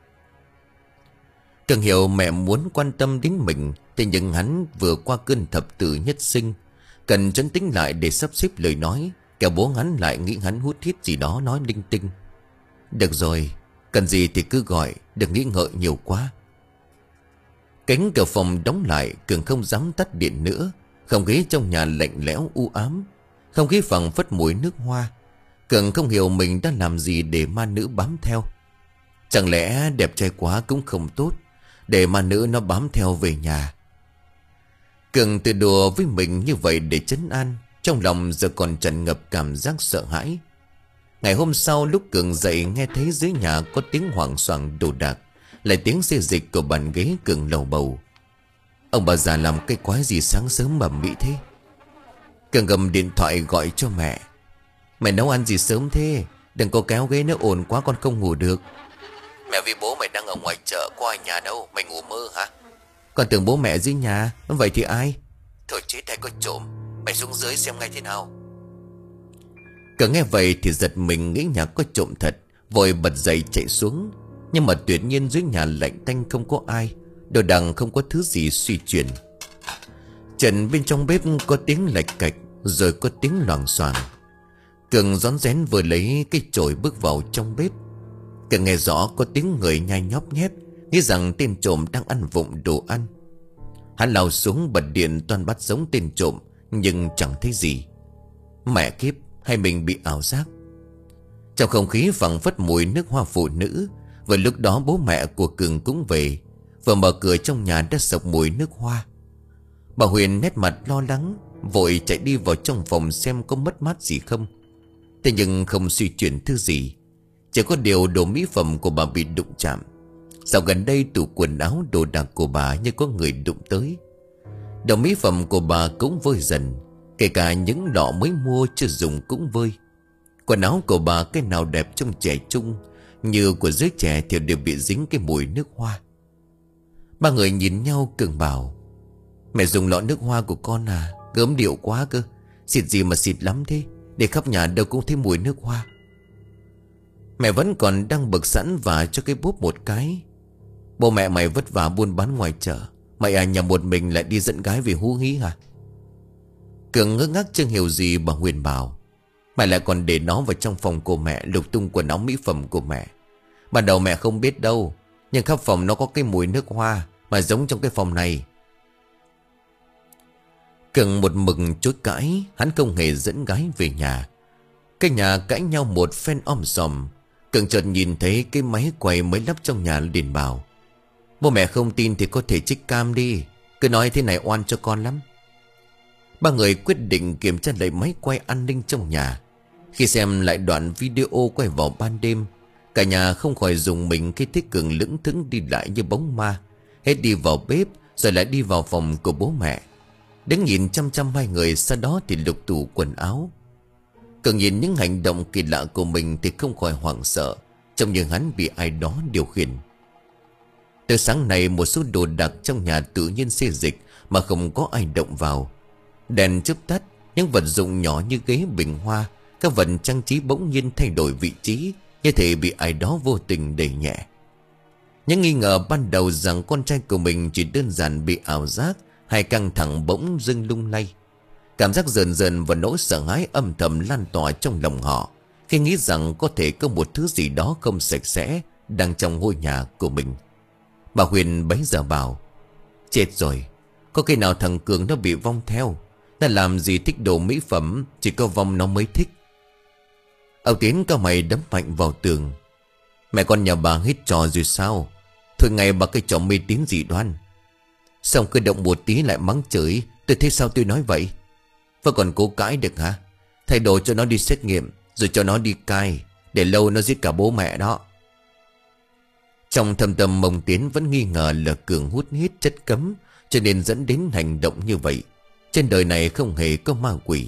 Cường hiểu mẹ muốn quan tâm đến mình, thế nhưng hắn vừa qua cơn thập tử nhất sinh, cần trấn tĩnh lại để sắp xếp lời nói, kẻo bố hắn lại nghĩ hắn hút hít gì đó nói linh tinh. "Được rồi, cần gì thì cứ gọi, đừng nghĩ ngợi nhiều quá." Cánh cửa phòng đóng lại, Cường không dám tắt điện nữa. Không khí trong nhà lạnh lẽo u ám, không khí phảng phất mùi nước hoa. Cường không hiểu mình đã làm gì để ma nữ bám theo. Chẳng lẽ đẹp trai quá cũng không tốt, để ma nữ nó bám theo về nhà. Cường tự đùa với mình như vậy để trấn an. Trong lòng giờ còn tràn ngập cảm giác sợ hãi. Ngày hôm sau lúc Cường dậy, nghe thấy dưới nhà có tiếng hoảng xoảng đồ đạc, lại tiếng xê dịch của bàn ghế. Cường lầu bầu: ông bà già làm cái quái gì sáng sớm mà mỹ thế? Cường cầm điện thoại gọi cho mẹ: mẹ nấu ăn gì sớm thế? Đừng có kéo ghế nữa, ồn quá con không ngủ được. Mẹ, vì bố mày đang ở ngoài chợ, có ai nhà đâu, mày ngủ mơ hả? Con tưởng bố mẹ dưới nhà. Vậy thì ai? Thôi chết, hay có trộm. Mày xuống dưới xem ngay thế nào. Cường nghe vậy thì giật mình, nghĩ nhà có trộm thật, vội bật dậy chạy xuống. Nhưng mà tuyệt nhiên dưới nhà lạnh tanh, không có ai, đồ đằng không có thứ gì suy chuyển. Trần bên trong bếp có tiếng lạch cạch, rồi có tiếng loảng xoảng. Cường rón rén vừa lấy cái chổi bước vào trong bếp. Cường nghe rõ có tiếng người nhai nhóp nhép, nghĩ rằng tên trộm đang ăn vụng đồ ăn. Hắn lao xuống bật điện toan bắt giống tên trộm, nhưng chẳng thấy gì. Mẹ kiếp, hay mình bị ảo giác? Trong không khí phảng phất mùi nước hoa phụ nữ. Vừa lúc đó bố mẹ của Cường cũng về. Vừa mở cửa trong nhà đã sộc mùi nước hoa. Bà Huyền nét mặt lo lắng, vội chạy đi vào trong phòng xem có mất mát gì không. Thế nhưng không suy chuyển thứ gì. Chỉ có điều đồ mỹ phẩm của bà bị đụng chạm. Dạo gần đây tủ quần áo đồ đạc của bà như có người đụng tới. Đồ mỹ phẩm của bà cũng vơi dần, kể cả những lọ mới mua chưa dùng cũng vơi. Quần áo của bà cái nào đẹp trong trẻ trung, như của giới trẻ thì đều bị dính cái mùi nước hoa. Ba người nhìn nhau. Cường bảo: mẹ dùng lọ nước hoa của con à? Gớm điệu quá cơ. Xịt gì mà xịt lắm thế, để khắp nhà đâu cũng thấy mùi nước hoa. Mẹ vẫn còn đang bực sẵn và cho cái bốp một cái. Bố mẹ mày vất vả buôn bán ngoài chợ, mày à nhà một mình lại đi dẫn gái về hú hí hả? Cường ngơ ngác chưa hiểu gì. Bà Huyền bảo: mày lại còn để nó vào trong phòng của mẹ, lục tung quần áo mỹ phẩm của mẹ. Ban đầu mẹ không biết đâu, nhưng khắp phòng nó có cái mùi nước hoa, mà giống trong cái phòng này. Cường một mực chối cãi. Hắn không hề dẫn gái về nhà. Cái nhà cãi nhau một phen om sòm. Cường chợt nhìn thấy cái máy quay mới lắp trong nhà liền bảo: bố mẹ không tin thì có thể trích cam đi, cứ nói thế này oan cho con lắm. Ba người quyết định kiểm tra lại máy quay an ninh trong nhà. Khi xem lại đoạn video quay vào ban đêm, cả nhà không khỏi dùng mình khi thấy Cường lững thững đi lại như bóng ma. Hết đi vào bếp rồi lại đi vào phòng của bố mẹ, đứng nhìn chăm chăm hai người. Sau đó thì lục tủ quần áo. Cường nhìn những hành động kỳ lạ của mình thì không khỏi hoảng sợ, trông như hắn bị ai đó điều khiển. Từ sáng nay một số đồ đạc trong nhà tự nhiên xê dịch mà không có ai động vào. Đèn chớp tắt, những vật dụng nhỏ như ghế, bình hoa, các vật trang trí bỗng nhiên thay đổi vị trí, như thể bị ai đó vô tình đẩy nhẹ. Những nghi ngờ ban đầu rằng con trai của mình chỉ đơn giản bị ảo giác hay căng thẳng bỗng dưng lung lay. Cảm giác dần dần và nỗi sợ hãi âm thầm lan tỏa trong lòng họ, khi nghĩ rằng có thể có một thứ gì đó không sạch sẽ đang trong ngôi nhà của mình. Bà Huyền bấy giờ bảo: chết rồi, có khi nào thằng Cường nó bị vong theo? Nó làm gì thích đồ mỹ phẩm, chỉ có vong nó mới thích. Ông Tiến cao mày đấm mạnh vào tường: mẹ con nhà bà hết trò rồi sao? Thôi ngay bà cái trò mê tín dị đoan. Xong cứ động một tí lại mắng chửi. Tôi thấy sao tôi nói vậy? Và còn cố cãi được hả? Thay đổi cho nó đi xét nghiệm, rồi cho nó đi cai, để lâu nó giết cả bố mẹ đó. Trong thâm tâm ông Tiến vẫn nghi ngờ là Cường hút hít chất cấm, cho nên dẫn đến hành động như vậy. Trên đời này không hề có ma quỷ.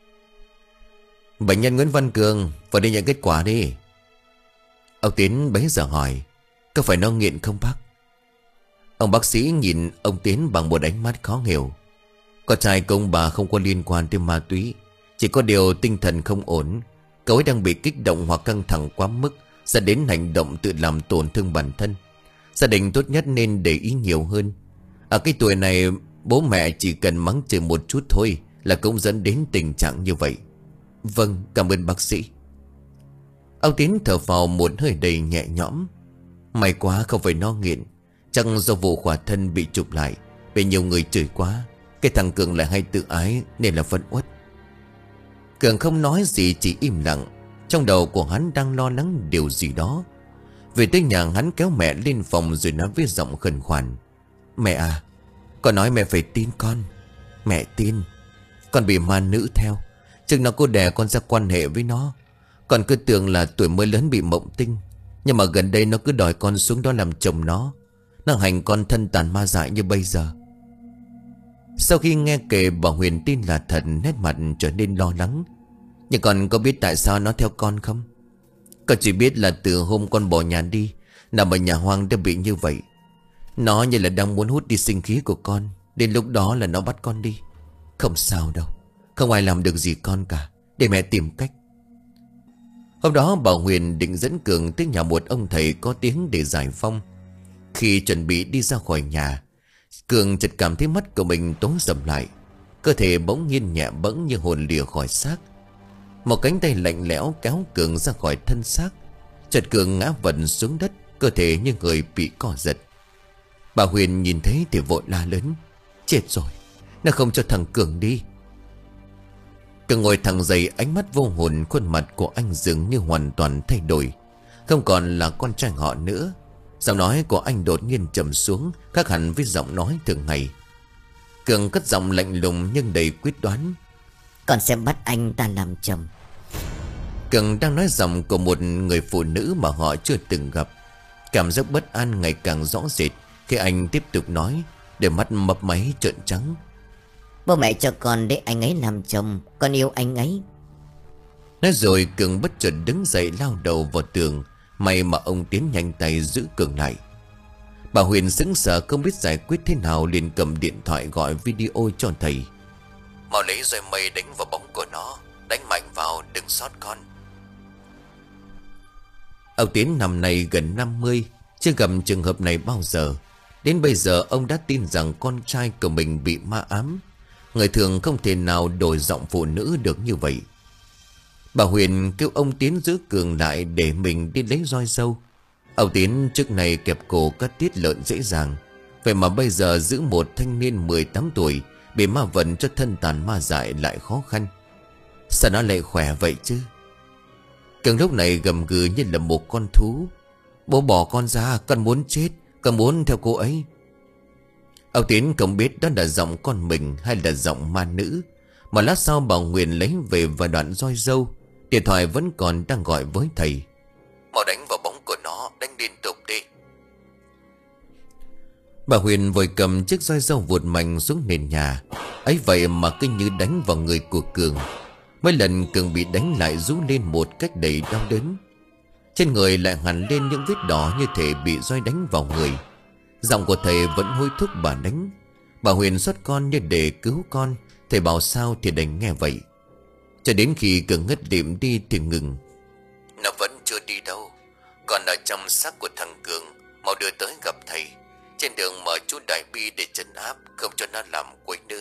Bệnh nhân Nguyễn Văn Cường, vào đây nhận kết quả đi. Ông Tiến bấy giờ hỏi: có phải nó nghiện không bác? Ông bác sĩ nhìn ông Tiến bằng một ánh mắt khó hiểu. Con trai của ông bà không có liên quan tới ma túy, chỉ có điều tinh thần không ổn. Cậu ấy đang bị kích động hoặc căng thẳng quá mức, dẫn đến hành động tự làm tổn thương bản thân. Gia đình tốt nhất nên để ý nhiều hơn. Ở cái tuổi này, bố mẹ chỉ cần mắng chửi một chút thôi là cũng dẫn đến tình trạng như vậy. Vâng, cảm ơn bác sĩ. Ông Tiến thở vào một hơi đầy nhẹ nhõm. May quá không phải nó nghiện, chắc do vụ khỏa thân bị chụp lại, bị nhiều người chửi quá. Cái thằng Cường lại hay tự ái nên là phẫn uất. Cường không nói gì, chỉ im lặng. Trong đầu của hắn đang lo lắng điều gì đó. Về tới nhà, hắn kéo mẹ lên phòng rồi nói với giọng khẩn khoản: Mẹ à, con nói mẹ phải tin con. Mẹ tin. Con bị ma nữ theo. Chừng nào cô đẻ con ra quan hệ với nó. Con cứ tưởng là tuổi mới lớn bị mộng tinh. Nhưng mà gần đây nó cứ đòi con xuống đó làm chồng nó. Nó hành con thân tàn ma dại như bây giờ. Sau khi nghe kể, bà Huyền tin là thật, nét mặt trở nên lo lắng. Nhưng con có biết tại sao nó theo con không? Con chỉ biết là từ hôm con bỏ nhà đi, nằm ở nhà hoang đã bị như vậy. Nó như là đang muốn hút đi sinh khí của con. Đến lúc đó là nó bắt con đi. Không sao đâu, không ai làm được gì con cả. Để mẹ tìm cách. Hôm đó bà Huyền định dẫn Cường tới nhà một ông thầy có tiếng để giải phong. Khi chuẩn bị đi ra khỏi nhà, Cường chợt cảm thấy mắt của mình tối sầm lại. Cơ thể bỗng nhiên nhẹ bẫng như hồn lìa khỏi xác. Một cánh tay lạnh lẽo kéo Cường ra khỏi thân xác. Chợt Cường ngã vật xuống đất, cơ thể như người bị co giật. Bà Huyền nhìn thấy thì vội la lớn: Chết rồi, nó không cho thằng Cường đi. Cường ngồi thẳng dậy, ánh mắt vô hồn. Khuôn mặt của anh dường như hoàn toàn thay đổi. Không còn là con trai họ nữa. Giọng nói của anh đột nhiên trầm xuống, khác hẳn với giọng nói thường ngày. Cường cất giọng lạnh lùng nhưng đầy quyết đoán: Con sẽ bắt anh ta làm chồng. Cường đang nói giọng của một người phụ nữ mà họ chưa từng gặp. Cảm giác bất an ngày càng rõ rệt khi anh tiếp tục nói, đôi mắt mấp máy trợn trắng: Bố mẹ cho con để anh ấy làm chồng. Con yêu anh ấy. Nói rồi Cường bất chợt đứng dậy lao đầu vào tường. May mà ông Tiến nhanh tay giữ Cường lại. Bà Huyền sững sờ không biết giải quyết thế nào, liền cầm điện thoại gọi video cho thầy: Mau lấy roi mây đánh vào bóng của nó. Đánh mạnh vào, đừng sót con. Ông Tiến năm nay gần năm mươi, chưa gặp trường hợp này bao giờ. Đến bây giờ ông đã tin rằng con trai của mình bị ma ám. Người thường không thể nào đổi giọng phụ nữ được như vậy. Bà Huyền kêu ông Tiến giữ Cường lại để mình đi lấy roi dâu. Ông Tiến trước này kẹp cổ cắt tiết lợn dễ dàng, vậy mà bây giờ giữ một thanh niên mười tám tuổi bị ma vận cho thân tàn ma dại lại khó khăn. Sao nó lại khỏe vậy chứ? Cường lúc này gầm gừ như là một con thú: Bố bỏ con ra, con muốn chết, con muốn theo cô ấy. Ông Tiến không biết đó là giọng con mình hay là giọng ma nữ. Mà lát sau bà Huyền lấy về và đoạn roi dâu. Điện thoại vẫn còn đang gọi với thầy: Mau đánh vào bóng của nó, đánh liên tục đi. Bà Huyền vội cầm chiếc roi dâu vụt mạnh xuống nền nhà. Ấy vậy mà cứ như đánh vào người của Cường. Mấy lần Cường bị đánh lại rú lên một cách đầy đau đớn. Trên người lại hằn lên những vết đỏ như thể bị roi đánh vào người. Giọng của thầy vẫn hối thúc bà đánh. Bà Huyền xuất con như để cứu con. Thầy bảo sao thì đành nghe vậy. Cho đến khi Cường ngất lịm đi thì ngừng: Nó vẫn chưa đi đâu. Còn ở trong xác của thằng Cường. Mau đưa tới gặp thầy. Trên đường mở chú đại bi để trấn áp, không cho nó làm quấy nữa.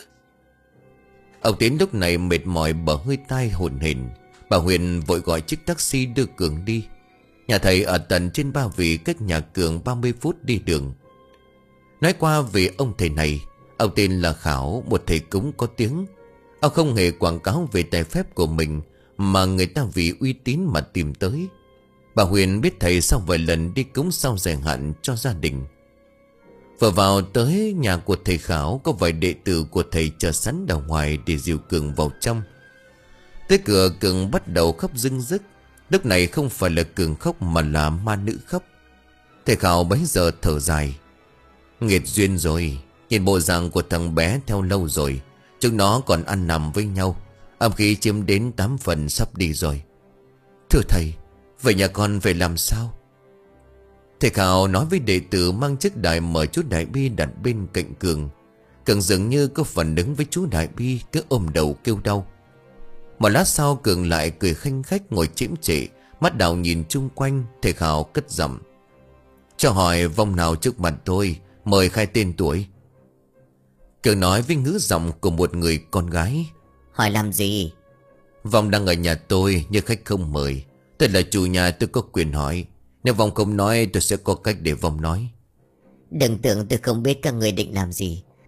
Ông Tiến lúc này mệt mỏi bở hơi tai hổn hển. Bà Huyền vội gọi chiếc taxi đưa Cường đi. Nhà thầy ở tận trên Ba Vì, cách nhà Cường ba mươi phút đi đường. Nói qua về ông thầy này, ông tên là Khảo, một thầy cúng có tiếng. Ông không hề quảng cáo về tài phép của mình, mà người ta vì uy tín mà tìm tới. Bà Huyền biết thầy sau vài lần đi cúng sau dài hạn cho gia đình. Vừa vào tới nhà của thầy Khảo, có vài đệ tử của thầy chờ sẵn ở ngoài để dìu Cường vào trong. Tới cửa, Cường bắt đầu khóc rưng rức. Lúc này không phải là Cường khóc mà là ma nữ khóc. Thầy Khảo bấy giờ thở dài: Nghiệt duyên rồi. Nhìn bộ dạng của thằng bé theo lâu rồi, chúng nó còn ăn nằm với nhau. Âm khí chiếm đến tám phần sắp đi rồi. Thưa thầy, vậy nhà con phải làm sao? Thầy Khảo nói với đệ tử mang chiếc đài mở chú đại bi đặt bên cạnh Cường. Cường dường như có phản ứng với chú đại bi, cứ ôm đầu kêu đau. Một lát sau Cường lại cười khanh khách ngồi chễm chệ, mắt đảo nhìn chung quanh. Thầy Khảo cất giọng: Cho hỏi vong nào trước mặt tôi, mời khai tên tuổi. Cường nói với ngữ giọng của một người con gái: Hỏi làm gì? Vong đang ở nhà tôi nhưng khách không mời. Tôi là chủ nhà, tôi có quyền hỏi. Nếu vong không nói tôi sẽ có cách để vong nói. Đừng tưởng tôi không biết các người định làm gì.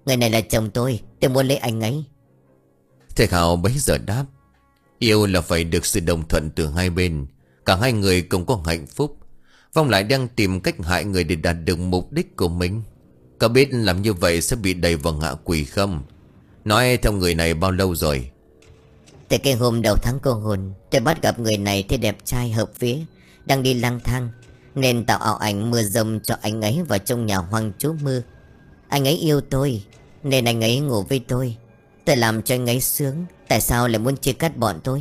Người này là chồng tôi, tôi muốn lấy anh ấy. Thầy Khảo bấy giờ đáp: Yêu là phải được sự đồng thuận từ hai bên. Cả hai người cùng có hạnh phúc. Vong lại đang tìm cách hại người để đạt được mục đích của mình. Có biết làm như vậy sẽ bị đẩy vào ngạ quỷ không? Nói theo người này bao lâu rồi? Từ cái hôm đầu tháng cô hồn, tôi bắt gặp người này thấy đẹp trai hợp vía, đang đi lang thang, nên tạo ảo ảnh mưa rông cho anh ấy vào trong nhà hoang trú mưa. Anh ấy yêu tôi, nên anh ấy ngủ với tôi. Tôi làm cho anh ấy sướng, tại sao lại muốn chia cắt bọn tôi?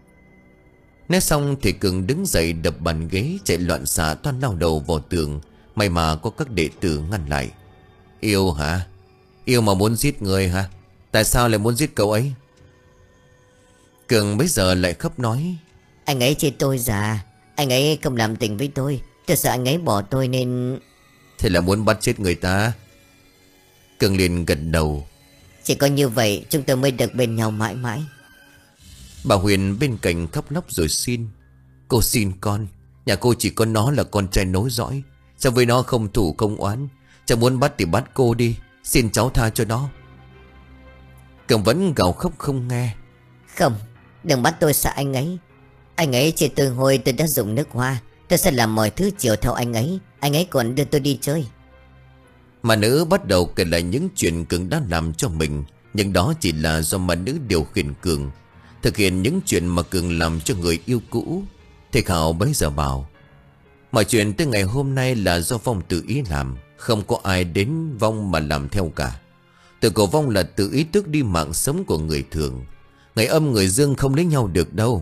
Nói xong thì Cường đứng dậy đập bàn ghế, chạy loạn xạ toan lao đầu vào tường. May mà có các đệ tử ngăn lại. Yêu hả? Yêu mà muốn giết người hả? Tại sao lại muốn giết cậu ấy? Cường bấy giờ lại khóc nói: Anh ấy chê tôi già, anh ấy không làm tình với tôi, tôi sợ anh ấy bỏ tôi nên... Thế là muốn bắt chết người ta? Cường liền gật đầu: Chỉ có như vậy chúng tôi mới được bên nhau mãi mãi. Bà Huyền bên cạnh khóc lóc rồi xin: Cô xin con, nhà cô chỉ có nó là con trai nối dõi, sao với nó không thủ không oán? Cháu muốn bắt thì bắt cô đi, xin cháu tha cho nó. Cường vẫn gào khóc không nghe. Không, đừng bắt tôi sợ anh ấy. Anh ấy chỉ từ hồi tôi đã dùng nước hoa, tôi sẽ làm mọi thứ chiều theo anh ấy. Anh ấy còn đưa tôi đi chơi. Mà nữ bắt đầu kể lại những chuyện Cường đã làm cho mình. Nhưng đó chỉ là do mà nữ điều khiển Cường thực hiện những chuyện mà Cường làm cho người yêu cũ. Thầy Khảo bấy giờ bảo: Mọi chuyện tới ngày hôm nay là do Vong tự ý làm, không có ai đến Vong mà làm theo cả. Từ cổ Vong là tự ý tước đi mạng sống của người thường. Người âm người dương không lấy nhau được đâu.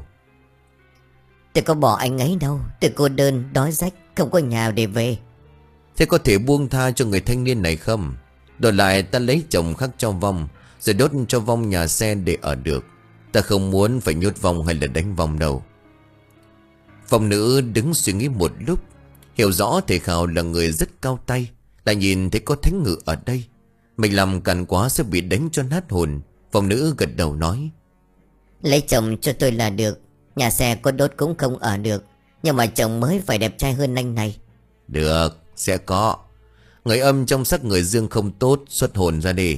Tôi có bỏ anh ấy đâu, tôi cô đơn, đói rách, không có nhà để về. Thế có thể buông tha cho người thanh niên này không? Đổi lại ta lấy chồng khác cho Vong, rồi đốt cho Vong nhà xe để ở được. Ta không muốn phải nhốt Vong hay là đánh Vong đâu. Vong nữ đứng suy nghĩ một lúc, hiểu rõ thầy Khảo là người rất cao tay. Lại nhìn thấy có thánh ngự ở đây, mình làm cằn quá sẽ bị đánh cho nát hồn. Vong nữ gật đầu nói: Lấy chồng cho tôi là được. Nhà xe có đốt cũng không ở được, nhưng mà chồng mới phải đẹp trai hơn anh này. Được, sẽ có. Người âm trong sắc người dương không tốt, xuất hồn ra đi.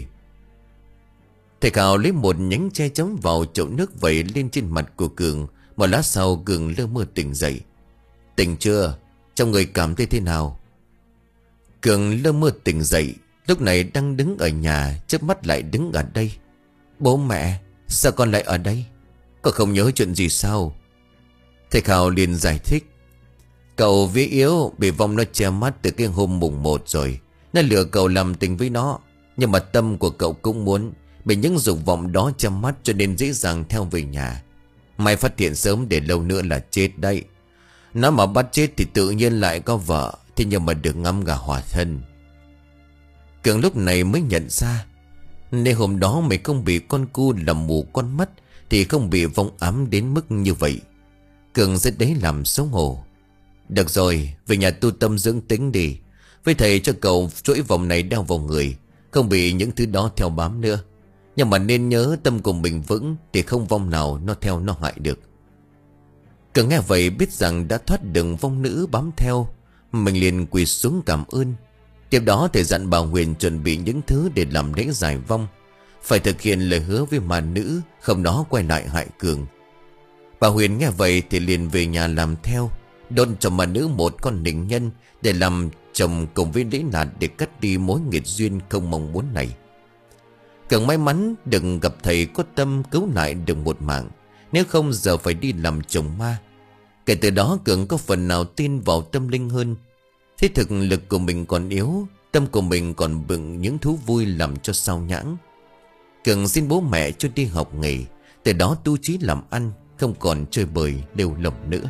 Thầy Khảo lấy một nhánh tre chấm vào chậu nước vẩy lên trên mặt của Cường. Một lát sau Cường lơ mơ tỉnh dậy. Tỉnh chưa? Trong người cảm thấy thế nào? Cường lơ mơ tỉnh dậy, lúc này đang đứng ở nhà, chớp mắt lại đứng ở đây. Bố mẹ, sao con lại ở đây? Cậu không nhớ chuyện gì sao? Thầy Khảo liền giải thích: Cậu vía yếu bị Vong nó che mắt từ cái hôm mùng một rồi. Nó lừa cậu làm tình với nó, nhưng mà tâm của cậu cũng muốn bị những dục vọng đó che mắt, cho nên dễ dàng theo về nhà. Mày phát hiện sớm để lâu nữa là chết đấy. Nó mà bắt chết thì tự nhiên lại có vợ, thế nhưng mà được ngắm gà hòa thân. Cường lúc này mới nhận ra, nếu hôm đó mày không bị con cu làm mù con mắt thì không bị Vong ám đến mức như vậy. Cường rất đấy làm xấu hổ. Được rồi, về nhà tu tâm dưỡng tính đi. Với thầy cho cậu chuỗi vòng này đeo vào người, không bị những thứ đó theo bám nữa. Nhưng mà nên nhớ tâm của mình vững thì không vong nào nó theo nó hại được. Cường nghe vậy biết rằng đã thoát được vong nữ bám theo, mình liền quỳ xuống cảm ơn. Tiếp đó thầy dặn bà Huyền chuẩn bị những thứ để làm lễ giải vong, phải thực hiện lời hứa với mà nữ, không đó quay lại hại Cường. Bà Huyền nghe vậy thì liền về nhà làm theo, đôn cho mà nữ một con nịnh nhân để làm chồng cùng với lễ lạt để cắt đi mối nghiệt duyên không mong muốn này. Cường may mắn đừng gặp thầy có tâm cứu lại được một mạng, nếu không giờ phải đi làm chồng ma. Kể từ đó Cường có phần nào tin vào tâm linh hơn. Thế thực lực của mình còn yếu, tâm của mình còn bừng những thú vui làm cho sao nhãng. Cường xin bố mẹ cho đi học nghề, từ đó tu trí làm ăn, không còn chơi bời lêu lổng nữa.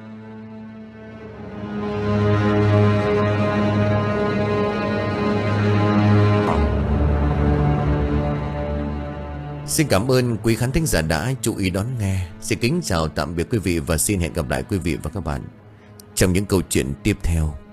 Xin cảm ơn quý khán thính giả đã chú ý đón nghe. Xin kính chào tạm biệt quý vị và xin hẹn gặp lại quý vị và các bạn trong những câu chuyện tiếp theo.